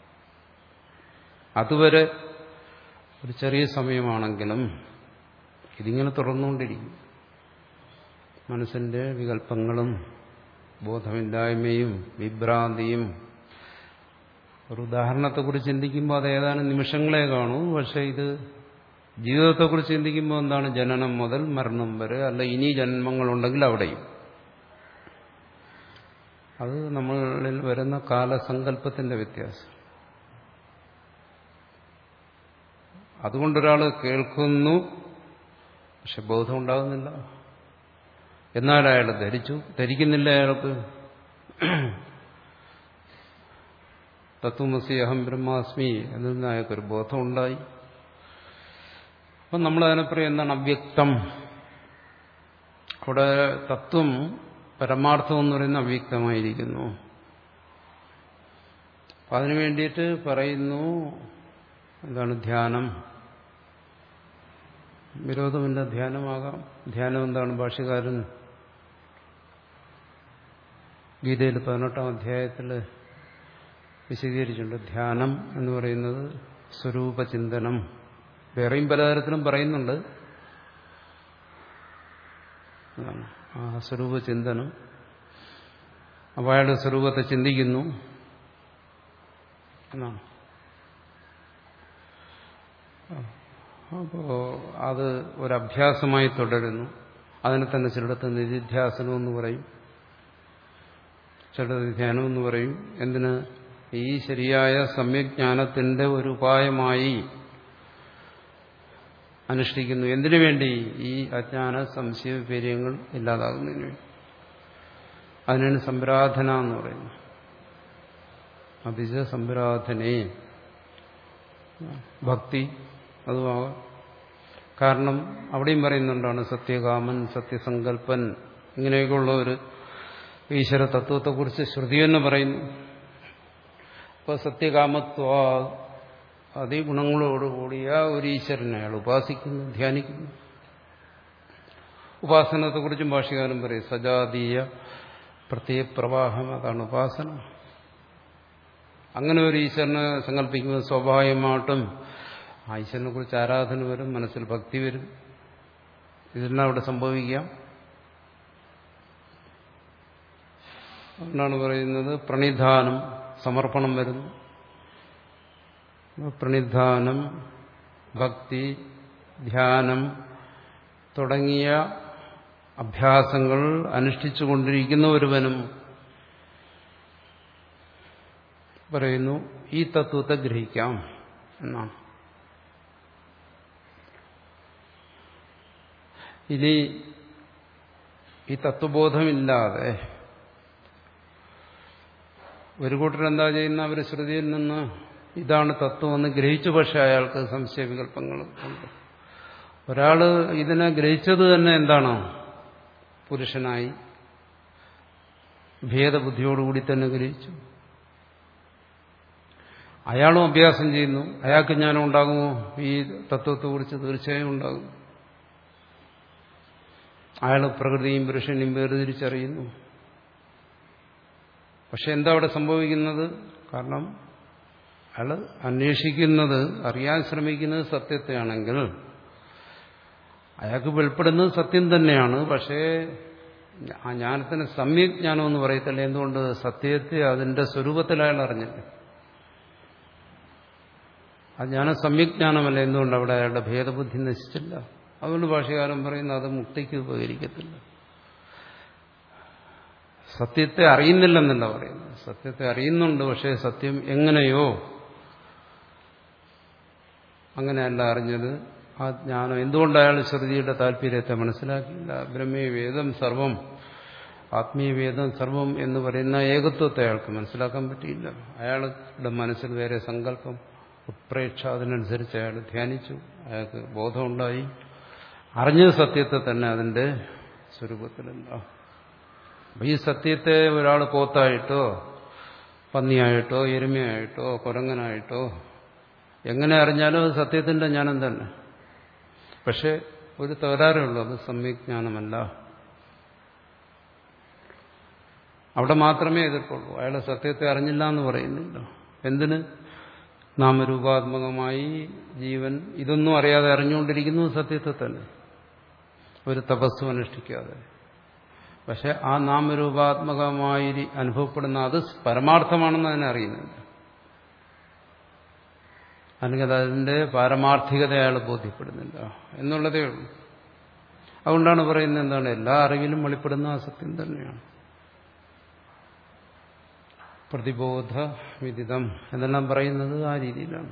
A: അതുവരെ ഒരു ചെറിയ സമയമാണെങ്കിലും ഇതിങ്ങനെ തുടർന്നുകൊണ്ടിരിക്കും. മനസ്സിന്റെ വികല്പങ്ങളും ബോധമില്ലായ്മയും വിഭ്രാന്തിയും. ഒരു ഉദാഹരണത്തെക്കുറിച്ച് ചിന്തിക്കുമ്പോൾ അത് ഏതാനും നിമിഷങ്ങളെ കാണൂ. പക്ഷെ ഇത് ജീവിതത്തെക്കുറിച്ച് ചിന്തിക്കുമ്പോൾ എന്താണ്? ജനനം മുതൽ മരണം വരെ, അല്ല ഇനി ജന്മങ്ങളുണ്ടെങ്കിൽ അവിടെയും. അത് നമ്മളിൽ വരുന്ന കാലസങ്കല്പത്തിന്റെ വ്യത്യാസം. അതുകൊണ്ടൊരാൾ കേൾക്കുന്നു, പക്ഷെ ബോധം ഉണ്ടാകുന്നില്ല. എന്നാൽ അയാൾ ധരിച്ചു, ധരിക്കുന്നില്ല. അയാൾക്ക് തത്വമസി അഹം ബ്രഹ്മാസ്മി എന്നതിൽ നിന്ന് അയാൾക്കൊരു ബോധം ഉണ്ടായി. അപ്പം നമ്മളതിനെ പറയും എന്താണ്? അവ്യക്തം. അവിടെ തത്വം, പരമാർത്ഥം എന്ന് പറയുന്നത് അവ്യക്തമായിരിക്കുന്നു. അപ്പം അതിനു വേണ്ടിയിട്ട് പറയുന്നു എന്താണ്? ധ്യാനം. വിരോധമില്ല, ധ്യാനമാകാം. ധ്യാനം എന്താണ്? ഭാഷ്യകാരൻ ഗീതയിൽ പതിനെട്ടാം അധ്യായത്തിൽ വിശദീകരിച്ചിട്ടുണ്ട്. ധ്യാനം എന്ന് പറയുന്നത് സ്വരൂപചിന്തനം. വേറെയും പലതരത്തിലും പറയുന്നുണ്ട്. ആ സ്വരൂപചിന്തനം. അപ്പോൾ അയാളുടെ സ്വരൂപത്തെ ചിന്തിക്കുന്നു എന്നാണ്. അപ്പോൾ അത് ഒരഭ്യാസമായി തുടരുന്നു. അതിനെ തന്നെ ചിലയിടത്ത് നിധിധ്യാസനം എന്ന് പറയും, ചിലത് ധ്യാനം എന്ന് പറയും. എന്തിന്? ഈ ശരിയായ സമ്യജ്ഞാനത്തിന്റെ ഒരു ഉപായമായി അനുഷ്ഠിക്കുന്നു. എന്തിനു വേണ്ടി? ഈ അജ്ഞാന സംശയ വിപര്യങ്ങൾ ഇല്ലാതാകുന്നതിന് വേണ്ടി. അതിനാണ് സംരാധന എന്ന് പറയുന്നത്. അഭിജ സംരാധനേ ഭക്തി അതുമാകാം. കാരണം അവിടെയും പറയുന്നുണ്ടാണ് സത്യകാമൻ, സത്യസങ്കല്പൻ, ഇങ്ങനെയൊക്കെയുള്ള ഒരു ഈശ്വര തത്വത്തെക്കുറിച്ച് ശ്രുതി തന്നെ പറയുന്നു. അപ്പോൾ സത്യകാമത്വ അതീ ഗുണങ്ങളോടുകൂടിയ ഒരു ഈശ്വരനെ അയാൾ ഉപാസിക്കുന്നു, ധ്യാനിക്കുന്നു. ഉപാസനത്തെക്കുറിച്ചും ഭാഷ്യകാരൻ പറയും സജാതീയ പ്രത്യയപ്രവാഹം, അതാണ് ഉപാസന. അങ്ങനെ ഒരു ഈശ്വരനെ സങ്കല്പിക്കുന്നത് സ്വാഭാവികമായിട്ടും ആ ഈശ്വരനെ കുറിച്ച് ആരാധന വരും, മനസ്സിൽ ഭക്തി വരും. ഇതെല്ലാം അവിടെ സംഭവിക്കാം. അതുകൊണ്ടാണ് പറയുന്നത് പ്രണിധാനം, സമർപ്പണം വരുന്നു. പ്രണിധാനം, ഭക്തി, ധ്യാനം തുടങ്ങിയ അഭ്യാസങ്ങൾ അനുഷ്ഠിച്ചുകൊണ്ടിരിക്കുന്ന ഒരുവനും പറയുന്നു ഈ തത്വത്തെ ഗ്രഹിക്കാം എന്നാണ്. ഇനി ഈ തത്വബോധമില്ലാതെ ഒരു കൂട്ടർ എന്താ ചെയ്യുന്ന, അവർ ശ്രുതിയിൽ നിന്ന് ഇതാണ് തത്വമെന്ന് ഗ്രഹിച്ചു, പക്ഷെ അയാൾക്ക് സംശയവികല്പങ്ങൾ ഉണ്ട്. ഒരാള് ഇതിനെ ഗ്രഹിച്ചത് തന്നെ എന്താണ്, പുരുഷനായി ഭേദബുദ്ധിയോടുകൂടി തന്നെ ഗ്രഹിച്ചു. അയാളും അഭ്യാസം ചെയ്യുന്നു. അയാൾക്ക് ജ്ഞാനം ഉണ്ടാകുമോ ഈ തത്വത്തെക്കുറിച്ച്? തീർച്ചയായും ഉണ്ടാകും. അയാൾ പ്രകൃതിയും പുരുഷനെയും വേർതിരിച്ചറിയുന്നു. പക്ഷെ എന്താ അവിടെ സംഭവിക്കുന്നത്? കാരണം അയാൾ അന്വേഷിക്കുന്നത്, അറിയാൻ ശ്രമിക്കുന്നത് സത്യത്തെയാണെങ്കിൽ അയാൾക്ക് വെളിപ്പെടുന്നത് സത്യം തന്നെയാണ്. പക്ഷേ ആ ജ്ഞാനത്തിന് സമ്യക് ജ്ഞാനം എന്ന് പറയത്തില്ല. എന്തുകൊണ്ട്? സത്യത്തെ അതിന്റെ സ്വരൂപത്തിൽ അയാൾ അറിഞ്ഞില്ല. ആ ജ്ഞാനം സമ്യക് ജ്ഞാനമല്ല. എന്തുകൊണ്ട്? അവിടെ അയാളുടെ ഭേദബുദ്ധി നശിച്ചില്ല. അതുകൊണ്ട് ഭാഷ്യകാരൻ പറയുന്നത് അത് മുക്തിക്ക് ഉപകരിക്കത്തില്ല. സത്യത്തെ അറിയുന്നില്ലെന്നല്ല പറയുന്നത്. സത്യത്തെ അറിയുന്നുണ്ട്, പക്ഷേ സത്യം എങ്ങനെയോ അങ്ങനെയല്ല അറിഞ്ഞത്. ആ ജ്ഞാനം എന്തുകൊണ്ട് അയാൾ ശ്രുതിയുടെ താല്പര്യത്തെ മനസ്സിലാക്കിയില്ല? ബ്രഹ്മീയ വേദം സർവം, ആത്മീയ വേദം സർവം എന്ന് പറയുന്ന ഏകത്വത്തെ അയാൾക്ക് മനസ്സിലാക്കാൻ പറ്റിയില്ല. അയാളുടെ മനസ്സിൽ വേറെ സങ്കല്പം, ഉത്പ്രേക്ഷ, അതിനനുസരിച്ച് അയാൾ ധ്യാനിച്ചു. അയാൾക്ക് ബോധമുണ്ടായി. അറിഞ്ഞ സത്യത്തെ തന്നെ അതിന്റെ സ്വരൂപത്തിലല്ല. ഈ സത്യത്തെ ഒരാൾ പോത്തായിട്ടോ പന്നിയായിട്ടോ എരുമയായിട്ടോ കുരങ്ങനായിട്ടോ എങ്ങനെ അറിഞ്ഞാലും അത് സത്യത്തിന്റെ ജ്ഞാനം തന്നെ. പക്ഷെ ഒരു തകരാറേ ഉള്ളൂ, അത് സമ്യക് ജ്ഞാനമല്ല. അവിടെ മാത്രമേ എതിർപ്പുള്ളൂ. അയാളെ സത്യത്തെ അറിഞ്ഞില്ല എന്ന് പറയുന്നില്ല. എന്തിന്? നാമരൂപാത്മകമായി ജീവൻ ഇതൊന്നും അറിയാതെ അറിഞ്ഞുകൊണ്ടിരിക്കുന്നു സത്യത്തെ തന്നെ, ഒരു തപസ്സു അനുഷ്ഠിക്കാതെ. പക്ഷെ ആ നാമരൂപാത്മകമായി അനുഭവപ്പെടുന്ന അത് പരമാർത്ഥമാണെന്ന് അതിനെ അറിയുന്നില്ല. അല്ലെങ്കിൽ അതിന്റെ പാരമാർത്ഥികത അയാൾ ബോധ്യപ്പെടുന്നില്ല എന്നുള്ളതേ ഉള്ളൂ. അതുകൊണ്ടാണ് പറയുന്നത് എന്താണ്, എല്ലാ അറിവിലും വെളിപ്പെടുന്ന ആ സത്യം തന്നെയാണ്. പ്രതിബോധ വിദിതം എന്നെല്ലാം പറയുന്നത് ആ രീതിയിലാണ്.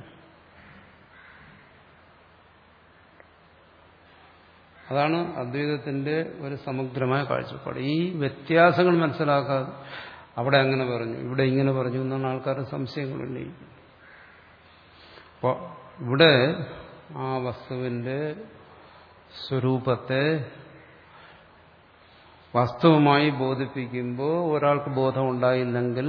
A: അതാണ് അദ്വൈതത്തിന്റെ ഒരു സമഗ്രമായ കാഴ്ചപ്പാട്. ഈ വ്യത്യാസങ്ങൾ മനസ്സിലാക്കാതെ അവിടെ അങ്ങനെ പറഞ്ഞു, ഇവിടെ ഇങ്ങനെ പറഞ്ഞു എന്നാണ് ആൾക്കാരുടെ സംശയങ്ങൾ ഉന്നയിക്കുന്നത്. അപ്പോൾ ഇവിടെ ആ വസ്തുവിന്റെ സ്വരൂപത്തെ വാസ്തവമായി ബോധിപ്പിക്കുമ്പോൾ ഒരാൾക്ക് ബോധം ഉണ്ടായില്ലെങ്കിൽ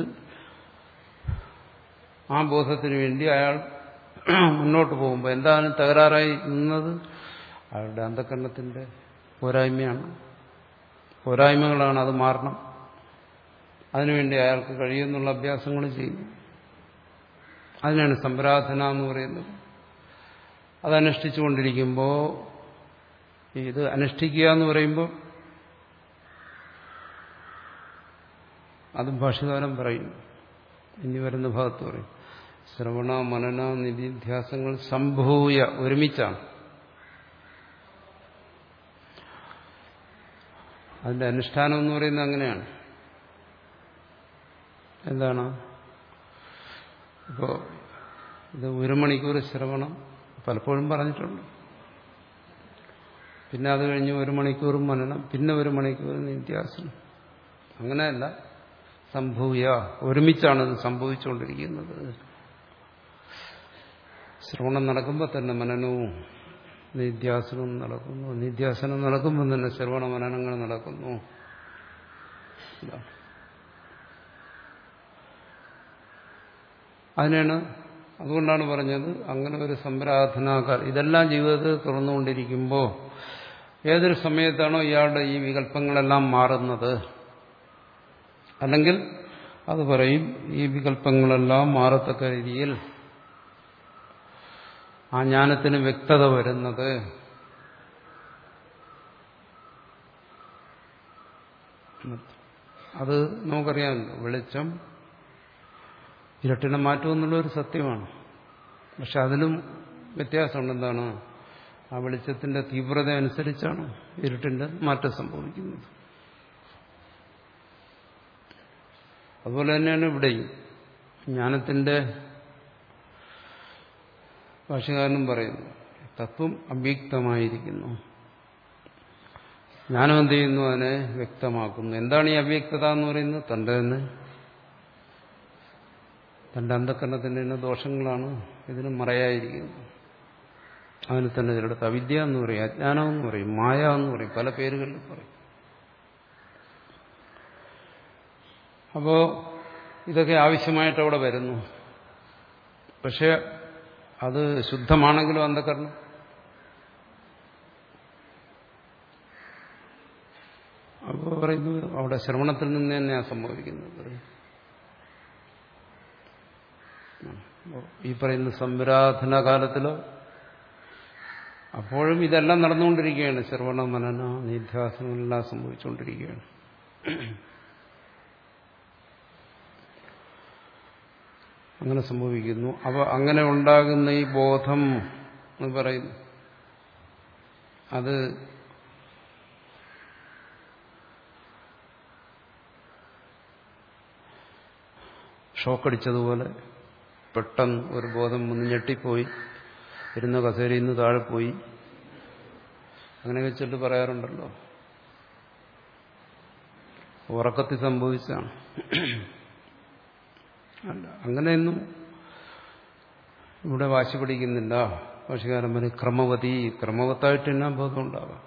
A: ആ ബോധത്തിന് വേണ്ടി അയാൾ മുന്നോട്ട് പോകുമ്പോൾ എന്താണ് തകരാറായി നിന്നത്? അയാളുടെ അന്ധകരണത്തിന്റെ പോരായ്മയാണ്, പോരായ്മകളാണ്. അത് മാറണം. അതിനുവേണ്ടി അയാൾക്ക് കഴിയുന്നുള്ള അഭ്യാസങ്ങൾ ചെയ്യും. അതിനാണ് സമ്പ്രാർത്ഥന എന്ന് പറയുന്നത്. അത് അനുഷ്ഠിച്ചുകൊണ്ടിരിക്കുമ്പോൾ, ഇത് അനുഷ്ഠിക്കുക എന്ന് പറയുമ്പോൾ അതും ഭാഷ്യകാരൻ പറയും. ഇനി വരുന്ന ഭാഗത്ത് പറയും ശ്രവണ മനന നിധിധ്യാസങ്ങൾ സംഭൂയ, ഒരുമിച്ചാണ്. അതിന്റെ അനുഷ്ഠാനം എന്ന് പറയുന്നത് അങ്ങനെയാണ്. എന്താണ്? ഇപ്പോൾ ഇത് ഒരു മണിക്കൂർ ശ്രവണം പലപ്പോഴും പറഞ്ഞിട്ടുണ്ട്. പിന്നെ അത് കഴിഞ്ഞ് ഒരു മണിക്കൂറും മനനം, പിന്നെ ഒരു മണിക്കൂർ നിത്യാസനം. അങ്ങനെയല്ല, സംഭൂയ, ഒരുമിച്ചാണ് ഇത് സംഭവിച്ചുകൊണ്ടിരിക്കുന്നത്. ശ്രവണം നടക്കുമ്പോൾ തന്നെ മനനവും നിധ്യാസനം നടക്കുന്നു. നിധ്യാസനം നടക്കുമ്പോൾ തന്നെ ശ്രവണ മനനങ്ങൾ നടക്കുന്നു. അതിനാണ് അതുകൊണ്ടാണ് പറഞ്ഞത് അങ്ങനെ ഒരു സംരാധനാകാലം ഇതെല്ലാം ജീവിതത്തിൽ തുറന്നുകൊണ്ടിരിക്കുമ്പോൾ ഏതൊരു സമയത്താണോ ഇയാളുടെ ഈ വികല്പങ്ങളെല്ലാം മാറുന്നത്, അല്ലെങ്കിൽ അത് പറയും ഈ വികല്പങ്ങളെല്ലാം മാറത്തക്ക രീതിയിൽ ആ ജ്ഞാനത്തിന് വ്യക്തത വരുന്നത് അത് നമുക്കറിയാമല്ലോ. വെളിച്ചം ഇരട്ടിനെ മാറ്റുമെന്നുള്ളൊരു സത്യമാണ്. പക്ഷെ അതിലും വ്യത്യാസമുണ്ട്. എന്താണ്? ആ വെളിച്ചത്തിന്റെ തീവ്രത അനുസരിച്ചാണ് ഇരുട്ടിന്റെ മാറ്റം സംഭവിക്കുന്നത്. അതുപോലെ തന്നെയാണ് ഇവിടെയും ജ്ഞാനത്തിന്റെ ഭാഷകാരനും പറയുന്നു തത്വം അവ്യക്തമായിരിക്കുന്നു. ജ്ഞാനം എന്ത് ചെയ്യുന്നു? അതിനെ വ്യക്തമാക്കുന്നു. എന്താണ് ഈ അവ്യക്തത എന്ന് പറയുന്നത്? തന്റെ തന്നെ തന്റെ അന്ധകരണത്തിന്റെ തന്നെ ദോഷങ്ങളാണ് ഇതിന് മറയായിരിക്കുന്നത്. അതിന് തന്നെ ചിലടത്ത് അവിദ്യ എന്ന് പറയും, അജ്ഞാനം എന്ന് പറയും, മായ എന്ന് പറയും, പല പേരുകളിൽ പറയും. അപ്പോ ഇതൊക്കെ ആവശ്യമായിട്ട് അവിടെ വരുന്നു. പക്ഷെ അത് ശുദ്ധമാണെങ്കിലും അന്ധകരണം അപ്പോൾ പറയുന്നു അവിടെ ശ്രവണത്തിൽ നിന്ന് തന്നെയാണ് സംഭവിക്കുന്നത്. ഈ പറയുന്ന സംരാധന കാലത്തിലോ അപ്പോഴും ഇതെല്ലാം നടന്നുകൊണ്ടിരിക്കുകയാണ്. ശ്രവണ മനന നിധ്യാസനമെല്ലാം സംഭവിച്ചുകൊണ്ടിരിക്കുകയാണ്. അങ്ങനെ സംഭവിക്കുന്നു. അപ്പൊ അങ്ങനെ ഉണ്ടാകുന്ന ഈ ബോധം എന്ന് പറയുന്നു അത് ഷോക്കടിച്ചതുപോലെ പെട്ടെന്ന് ഒരു ബോധം ഒന്ന് ഞെട്ടിപ്പോയി, ഇരുന്ന കസേരയിൽ നിന്ന് താഴെ പോയി, അങ്ങനെ വെച്ചിട്ട് പറയാറുണ്ടല്ലോ. ഉറക്കത്തിൽ സംഭവിച്ചാണ്. അല്ല, അങ്ങനെയൊന്നും ഇവിടെ വാശി പിടിക്കുന്നില്ല. ഭാഷകാരൻ പറഞ്ഞ് ക്രമവതി, ക്രമവത്തായിട്ട് തന്നെ ബോധം ഉണ്ടാകാം.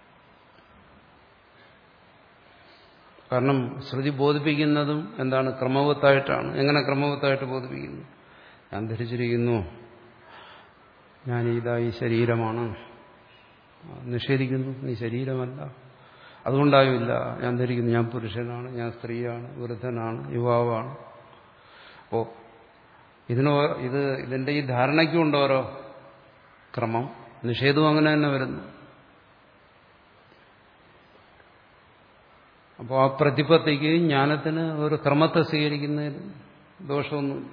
A: കാരണം ശ്രുതി ബോധിപ്പിക്കുന്നതും എന്താണ്? ക്രമവത്തായിട്ടാണ്. എങ്ങനെ ക്രമവത്തായിട്ട് ബോധിപ്പിക്കുന്നു? ഞാൻ ധരിച്ചിരിക്കുന്നു ഞാൻ ഇതാ ഈ ശരീരമാണ്, നിഷേധിക്കുന്നു നീ ശരീരമല്ല. അതുകൊണ്ടാവില്ല. ഞാൻ ധരിക്കുന്നു ഞാൻ പുരുഷനാണ്, ഞാൻ സ്ത്രീയാണ്, വൃദ്ധനാണ്, യുവാവാണ്. അപ്പോ ഇതിനോ ഇത് ഇതിന്റെ ഈ ധാരണയ്ക്കുണ്ട് ഓരോ ക്രമം. നിഷേധവും അങ്ങനെ തന്നെ വരുന്നു. അപ്പോൾ ആ പ്രതിപത്തിക്ക് ജ്ഞാനത്തിന് ഒരു ക്രമത്തെ സ്വീകരിക്കുന്നതിൽ ദോഷമൊന്നുമില്ല.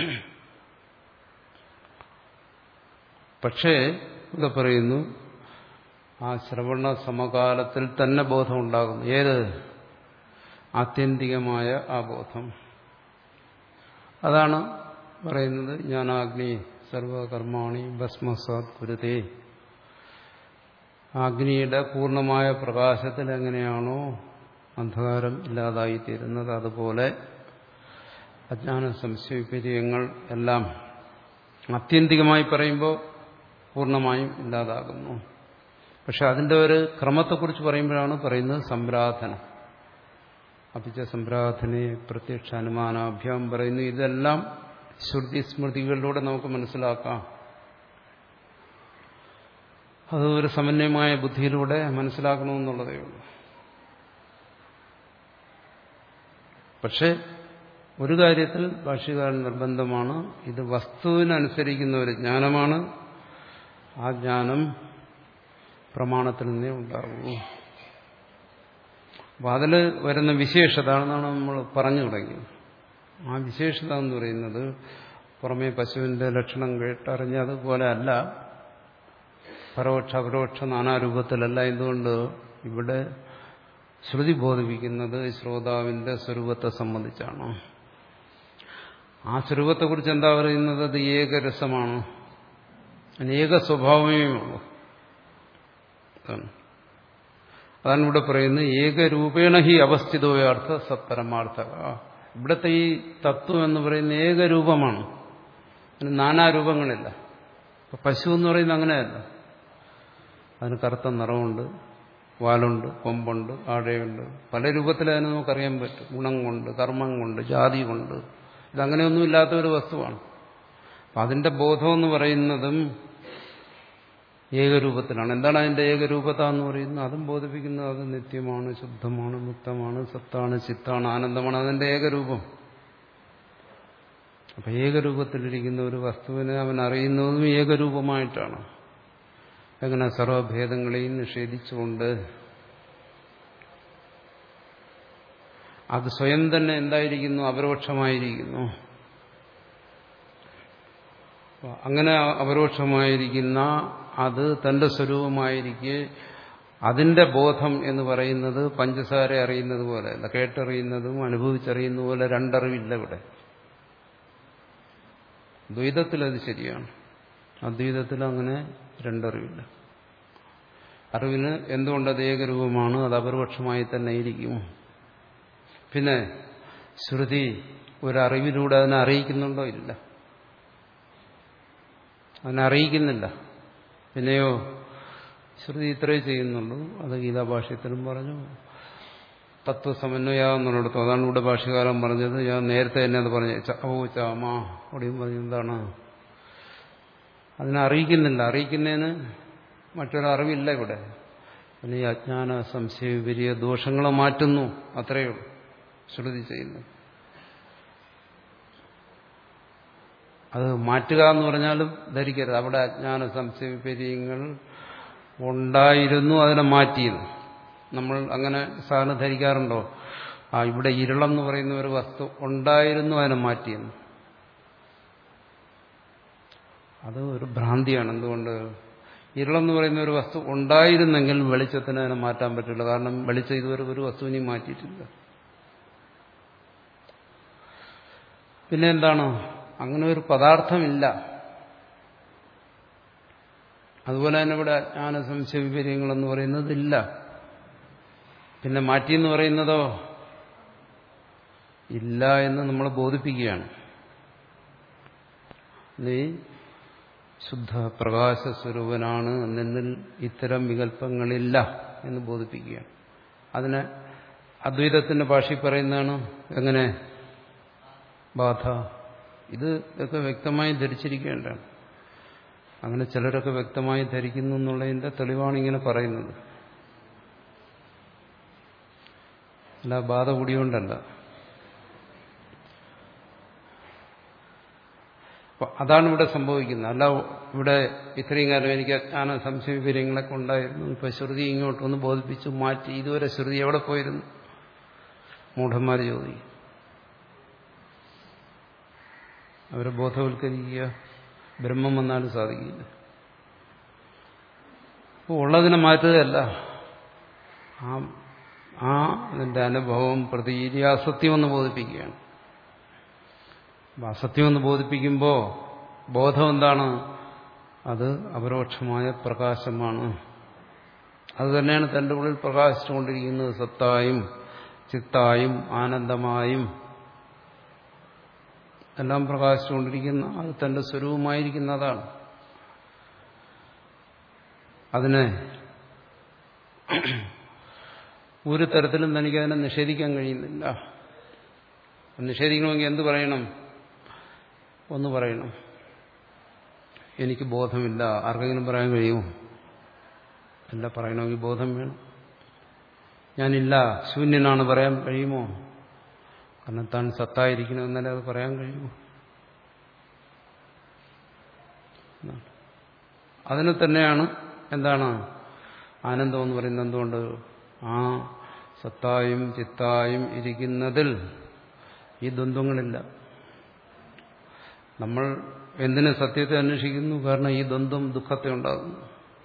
A: പക്ഷേ ഇവിടെ പറയുന്നു ആ ശ്രവണ സമകാലത്തിൽ തന്നെ ബോധം ഉണ്ടാകുന്നു. ഏത്? ആത്യന്തികമായ ആ ബോധം. അതാണ് പറയുന്നത് ജ്ഞാനാഗ്നി സർവകർമാണി ഭസ്മസാത് കുരുതേ. അഗ്നിയുടെ പൂർണ്ണമായ പ്രകാശത്തിൽ എങ്ങനെയാണോ അന്ധകാരം ഇല്ലാതായിത്തീരുന്നത്, അതുപോലെ അജ്ഞാന സംശയ വിപര്യങ്ങൾ എല്ലാം ആത്യന്തികമായി പറയുമ്പോൾ പൂർണ്ണമായും ഇല്ലാതാകുന്നു. പക്ഷെ അതിന്റെ ഒരു ക്രമത്തെക്കുറിച്ച് പറയുമ്പോഴാണ് പറയുന്നത് സംരാധന. അപ്പിച്ച സംരാധനെ പ്രത്യക്ഷ അനുമാനാഭ്യാം പറയുന്നു. ഇതെല്ലാം ശ്രുതി സ്മൃതികളിലൂടെ നമുക്ക് മനസ്സിലാക്കാം. അത് ഒരു സമന്വയമായ ബുദ്ധിയിലൂടെ മനസ്സിലാക്കണമെന്നുള്ളതേ ഉള്ളൂ. പക്ഷെ ഒരു കാര്യത്തിൽ ഭാഷ്യകാരൻ നിർബന്ധമാണ്, ഇത് വസ്തുവിനനുസരിക്കുന്ന ഒരു ജ്ഞാനമാണ്. ആ ജ്ഞാനം പ്രമാണത്തിൽ നിന്നേ ഉണ്ടാകൂ. അപ്പം അതിൽ വരുന്ന വിശേഷത എന്നാണ് നമ്മൾ പറഞ്ഞു തുടങ്ങിയത്. ആ വിശേഷത എന്ന് പറയുന്നത് പുറമേ പശുവിന്റെ ലക്ഷണം കേട്ടറിഞ്ഞ അതുപോലെ അല്ല, പരോക്ഷ അപരോക്ഷ നാനാരൂപത്തിലല്ല. എന്തുകൊണ്ട്? ഇവിടെ ശ്രുതി ബോധിപ്പിക്കുന്നത് ശ്രോതാവിന്റെ സ്വരൂപത്തെ സംബന്ധിച്ചാണ്. ആ സ്വരൂപത്തെക്കുറിച്ച് എന്താ പറയുന്നത്? അത് ഏകരസമാണ്, അനേക സ്വഭാവമേ ഉള്ളൂ. അതാണ് ഇവിടെ പറയുന്നത് ഏകരൂപേണ ഹി അവസ്ഥിതോയാർത്ഥ സത്പരമാർത്ഥ. ഇവിടുത്തെ ഈ തത്വം എന്ന് പറയുന്ന ഏകരൂപമാണ്, അതിന് നാനാരൂപങ്ങളില്ല. ഇപ്പൊ പശു എന്ന് പറയുന്നത് അങ്ങനെയല്ല. അതിന് കറുത്ത നിറമുണ്ട്, വാലുണ്ട്, കൊമ്പുണ്ട്, ആടയുണ്ട്, പല രൂപത്തിൽ അതിനെ നമുക്കറിയാൻ പറ്റും. ഗുണം കൊണ്ട്, കർമ്മം കൊണ്ട്, ജാതി കൊണ്ട്. ഇതങ്ങനെയൊന്നും ഇല്ലാത്ത ഒരു വസ്തുവാണ്. അപ്പം അതിന്റെ ബോധം എന്ന് പറയുന്നതും ഏകരൂപത്തിലാണ്. എന്താണ് അതിന്റെ ഏകരൂപത എന്ന് പറയുന്നത്? അതും ബോധിപ്പിക്കുന്നത് അത് നിത്യമാണ്, ശുദ്ധമാണ്, മുക്തമാണ്, സത്താണ്, ചിത്താണ്, ആനന്ദമാണ്. അതിന്റെ ഏകരൂപം. അപ്പൊ ഏകരൂപത്തിലിരിക്കുന്ന ഒരു വസ്തുവിനെ അവൻ അറിയുന്നതും ഏകരൂപമായിട്ടാണ്. എങ്ങനെ? സർവഭേദങ്ങളെയും നിഷേധിച്ചുകൊണ്ട്. അത് സ്വയം തന്നെ എന്തായിരിക്കുന്നു? അപരോക്ഷമായിരിക്കുന്നു. അങ്ങനെ അപരോക്ഷമായിരിക്കുന്ന അത് തന്റെ സ്വരൂപമായിരിക്കെ അതിന്റെ ബോധം എന്ന് പറയുന്നത് പഞ്ചസാര അറിയുന്നത് പോലെ അല്ല, കേട്ടറിയുന്നതും അനുഭവിച്ചറിയുന്ന പോലെ രണ്ടറിവില്ല ഇവിടെ. ദ്വൈതത്തിൽ അത് ശരിയാണ്, അദ്വൈതത്തിൽ അങ്ങനെ രണ്ടറിവില്ല. അറിവിന് എന്തുകൊണ്ടത് ഏകരൂപമാണ്, അത് അപരോക്ഷമായി തന്നെ ഇരിക്കും. പിന്നെ ശ്രുതി ഒരറിവിലൂടെ അതിനെ അറിയിക്കുന്നുണ്ടോ? ഇല്ല, അതിനെ അറിയിക്കുന്നില്ല. പിന്നെയോ ശ്രുതി ഇത്രേ ചെയ്യുന്നുള്ളൂ. അത് ഗീതാഭാഷ്യത്തിലും പറഞ്ഞു, തത്വസമന്വയാകുന്നുള്ളിടത്തും. അതാണ് ഇവിടെ ഭാഷ്യകാലം പറഞ്ഞത്. ഞാൻ നേരത്തെ തന്നെ അത് പറഞ്ഞു, ഓ ചാമ അവിടെയും പറഞ്ഞു. എന്താണ്? അതിനെ അറിയിക്കുന്നില്ല. അറിയിക്കുന്നതിന് മറ്റൊരറിവില്ല ഇവിടെ. പിന്നെ ഈ അജ്ഞാന സംശയ വിപരീയ ദോഷങ്ങളെ മാറ്റുന്നു, അത്രയേ ഉള്ളൂ ശ്രുതി ചെയ്യുന്നു. അത് മാറ്റുക എന്ന് പറഞ്ഞാലും ധരിക്കരുത് അവിടെ അജ്ഞാന സംശയ വിപര്യങ്ങൾ ഉണ്ടായിരുന്നു, അതിനെ മാറ്റിയെന്ന്. നമ്മൾ അങ്ങനെ സാധാരണ ധരിക്കാറുണ്ടോ? ആ ഇവിടെ ഇരുളെന്ന് പറയുന്ന ഒരു വസ്തു ഉണ്ടായിരുന്നു, അതിനെ മാറ്റിയെന്ന്. അത് ഒരു ഭ്രാന്തിയാണ്. എന്തുകൊണ്ട്? ഇരുളെന്ന് പറയുന്ന ഒരു വസ്തു ഉണ്ടായിരുന്നെങ്കിൽ വെളിച്ചത്തിന് അതിനെ മാറ്റാൻ പറ്റില്ല. കാരണം വെളിച്ചം ഇതുവരെ ഒരു വസ്തുവിനെയും മാറ്റിയിട്ടില്ല. പിന്നെ എന്താണ്? അങ്ങനെ ഒരു പദാർത്ഥമില്ല. അതുപോലെ തന്നെ ഇവിടെ അജ്ഞാന സംശയ വിപര്യങ്ങളെന്ന് പറയുന്നത് ഇല്ല. പിന്നെ മാറ്റിയെന്ന് പറയുന്നതോ ഇല്ല എന്ന് നമ്മളെ ബോധിപ്പിക്കുകയാണ്. നീ ശുദ്ധ പ്രകാശസ്വരൂപനാണ്, നിന്നിൽ ഇത്തരം വികല്പങ്ങളില്ല എന്ന് ബോധിപ്പിക്കുകയാണ്. അതിനെ അദ്വൈതത്തിന്റെ ഭാഷയിൽ പറയുന്നതാണ് എങ്ങനെ? ബാധ. ഇത് ഇതൊക്കെ വ്യക്തമായി ധരിച്ചിരിക്കേണ്ടതാണ്. അങ്ങനെ ചിലരൊക്കെ വ്യക്തമായി ധരിക്കുന്നു എന്നുള്ളതിന്റെ തെളിവാണ് ഇങ്ങനെ പറയുന്നത്. അല്ല ബാധ കൂടിയോണ്ടല്ല. അതാണ് ഇവിടെ സംഭവിക്കുന്നത്. അല്ല ഇവിടെ ഇത്രയും കാലം എനിക്ക് അജ്ഞാന സംശയ വിവരങ്ങളൊക്കെ ഉണ്ടായിരുന്നു, ഇപ്പൊ ശ്രുതി ഇങ്ങോട്ടൊന്ന് ബോധിപ്പിച്ചു മാറ്റി. ഇതുവരെ ശ്രുതി എവിടെ പോയിരുന്നു? മൂഢന്മാർ ചോദിക്കും. അവരെ ബോധവൽക്കരിക്കുക ബ്രഹ്മം വന്നാലും സാധിക്കില്ല. അപ്പോൾ ഉള്ളതിനെ മാറ്റുകയല്ല, ആ ആ അതിൻ്റെ അനുഭവം പ്രതീതി അസത്യമെന്ന് ബോധിപ്പിക്കുകയാണ്. അസത്യമെന്ന് ബോധിപ്പിക്കുമ്പോൾ ബോധം എന്താണ്? അത് അപരോക്ഷമായ പ്രകാശമാണ്. അത് തന്നെയാണ് തൻ്റെ ഉള്ളിൽ പ്രകാശിച്ചുകൊണ്ടിരിക്കുന്നത്. സത്തായും ചിത്തായും ആനന്ദമായും എല്ലാം പ്രകാശിച്ചുകൊണ്ടിരിക്കുന്ന അത് തന്റെ സ്വരൂപമായിരിക്കുന്നതാണ്. അതിനെ ഒരു തരത്തിലും തനിക്കതിനെ നിഷേധിക്കാൻ കഴിയുന്നില്ല. നിഷേധിക്കണമെങ്കിൽ എന്ത് പറയണം? ഒന്ന് പറയണം, എനിക്ക് ബോധമില്ല. ആർക്കെങ്കിലും പറയാൻ കഴിയുമോ? അല്ല, പറയണമെങ്കിൽ ബോധം വേണം. ഞാനില്ല, ശൂന്യനാണ് പറയാൻ കഴിയുമോ? കാരണം താൻ സത്തായിരിക്കണമെന്നല്ലേ അത് പറയാൻ കഴിയുമോ? അതിന് തന്നെയാണ് എന്താണ് ആനന്ദം എന്ന് പറയുന്നത്. എന്തുകൊണ്ട്? ആ സത്തായും ചിത്തായും ഇരിക്കുന്നതിൽ ഈ ദ്വന്ദ്വങ്ങളില്ല. നമ്മൾ എന്തിനു സത്യത്തെ അന്വേഷിക്കുന്നു? കാരണം ഈ ദ്വന്ദ്വം ദുഃഖത്തെ ഉണ്ടാകുന്നു.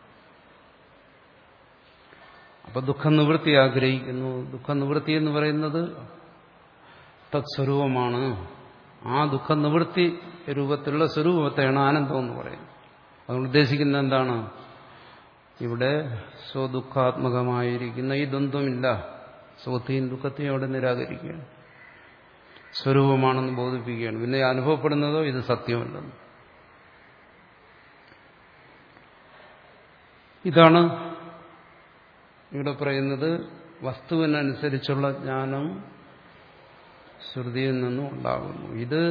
A: അപ്പൊ ദുഃഖനിവൃത്തി ആഗ്രഹിക്കുന്നു. ദുഃഖനിവൃത്തി എന്ന് പറയുന്നത് തത്സ്വരൂപമാണ്. ആ ദുഃഖനിവൃത്തി രൂപത്തിലുള്ള സ്വരൂപത്തെയാണ് ആനന്ദം എന്ന് പറയുന്നത്. അതുകൊണ്ട് ഉദ്ദേശിക്കുന്നത് എന്താണ്? ഇവിടെ സ്വദുഃഖാത്മകമായിരിക്കുന്ന ഈ ദ്വന്ദ്വമില്ല. സുഖത്തെയും ദുഃഖത്തെയും അവിടെ നിരാകരിക്കുകയാണ്, സ്വരൂപമാണെന്ന് ബോധിപ്പിക്കുകയാണ്. പിന്നെ അനുഭവപ്പെടുന്നതോ ഇത് സത്യമല്ലെന്ന്. ഇതാണ് ഇവിടെ പറയുന്നത്. വസ്തുവിനനുസരിച്ചുള്ള ജ്ഞാനം ശ്രുതിയിൽ നിന്നും ഉണ്ടാകുന്നു. ഇത്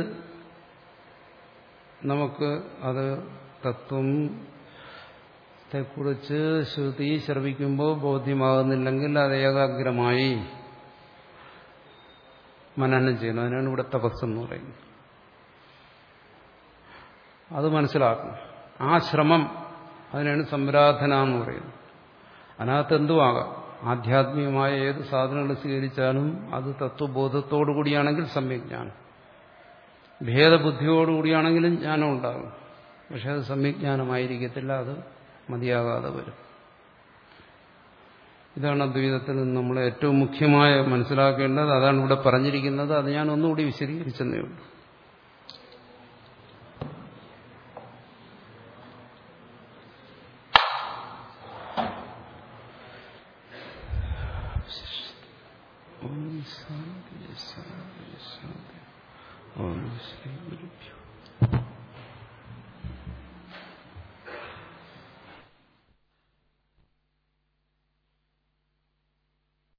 A: നമുക്ക് അത് തത്വത്തെക്കുറിച്ച് ശ്രുതി ശ്രവിക്കുമ്പോൾ ബോധ്യമാകുന്നില്ലെങ്കിൽ അത് ഏകാഗ്രമായി മനനം ചെയ്യണം. അതിനാണ് ഇവിടെ തപസ്സെന്ന് പറയുന്നത്. അത് മനസ്സിലാക്കണം. ആ ശ്രമം, അതിനാണ് സംരാധന എന്ന് പറയുന്നത്. അതിനകത്ത് എന്തുമാകാം. ആധ്യാത്മികമായ ഏത് സാധനങ്ങൾ സ്വീകരിച്ചാലും അത് തത്വബോധത്തോടു കൂടിയാണെങ്കിൽ സമ്യജ്ഞാനം, ഭേദബുദ്ധിയോടുകൂടിയാണെങ്കിലും ജ്ഞാനം ഉണ്ടാകും. പക്ഷെ അത് സമ്യജ്ഞാനമായിരിക്കത്തില്ല, അത് മതിയാകാതെ വരും. ഇതാണ് അദ്വൈതത്തിൽ നിന്ന് നമ്മൾ ഏറ്റവും മുഖ്യമായ മനസ്സിലാക്കേണ്ടത്. അതാണ് ഇവിടെ പറഞ്ഞിരിക്കുന്നത്. അത് ഞാൻ ഒന്നുകൂടി വിശദീകരിച്ചെന്നേ ഉള്ളൂ. ഓം ശ്രീ ഗുരുഭ്യോ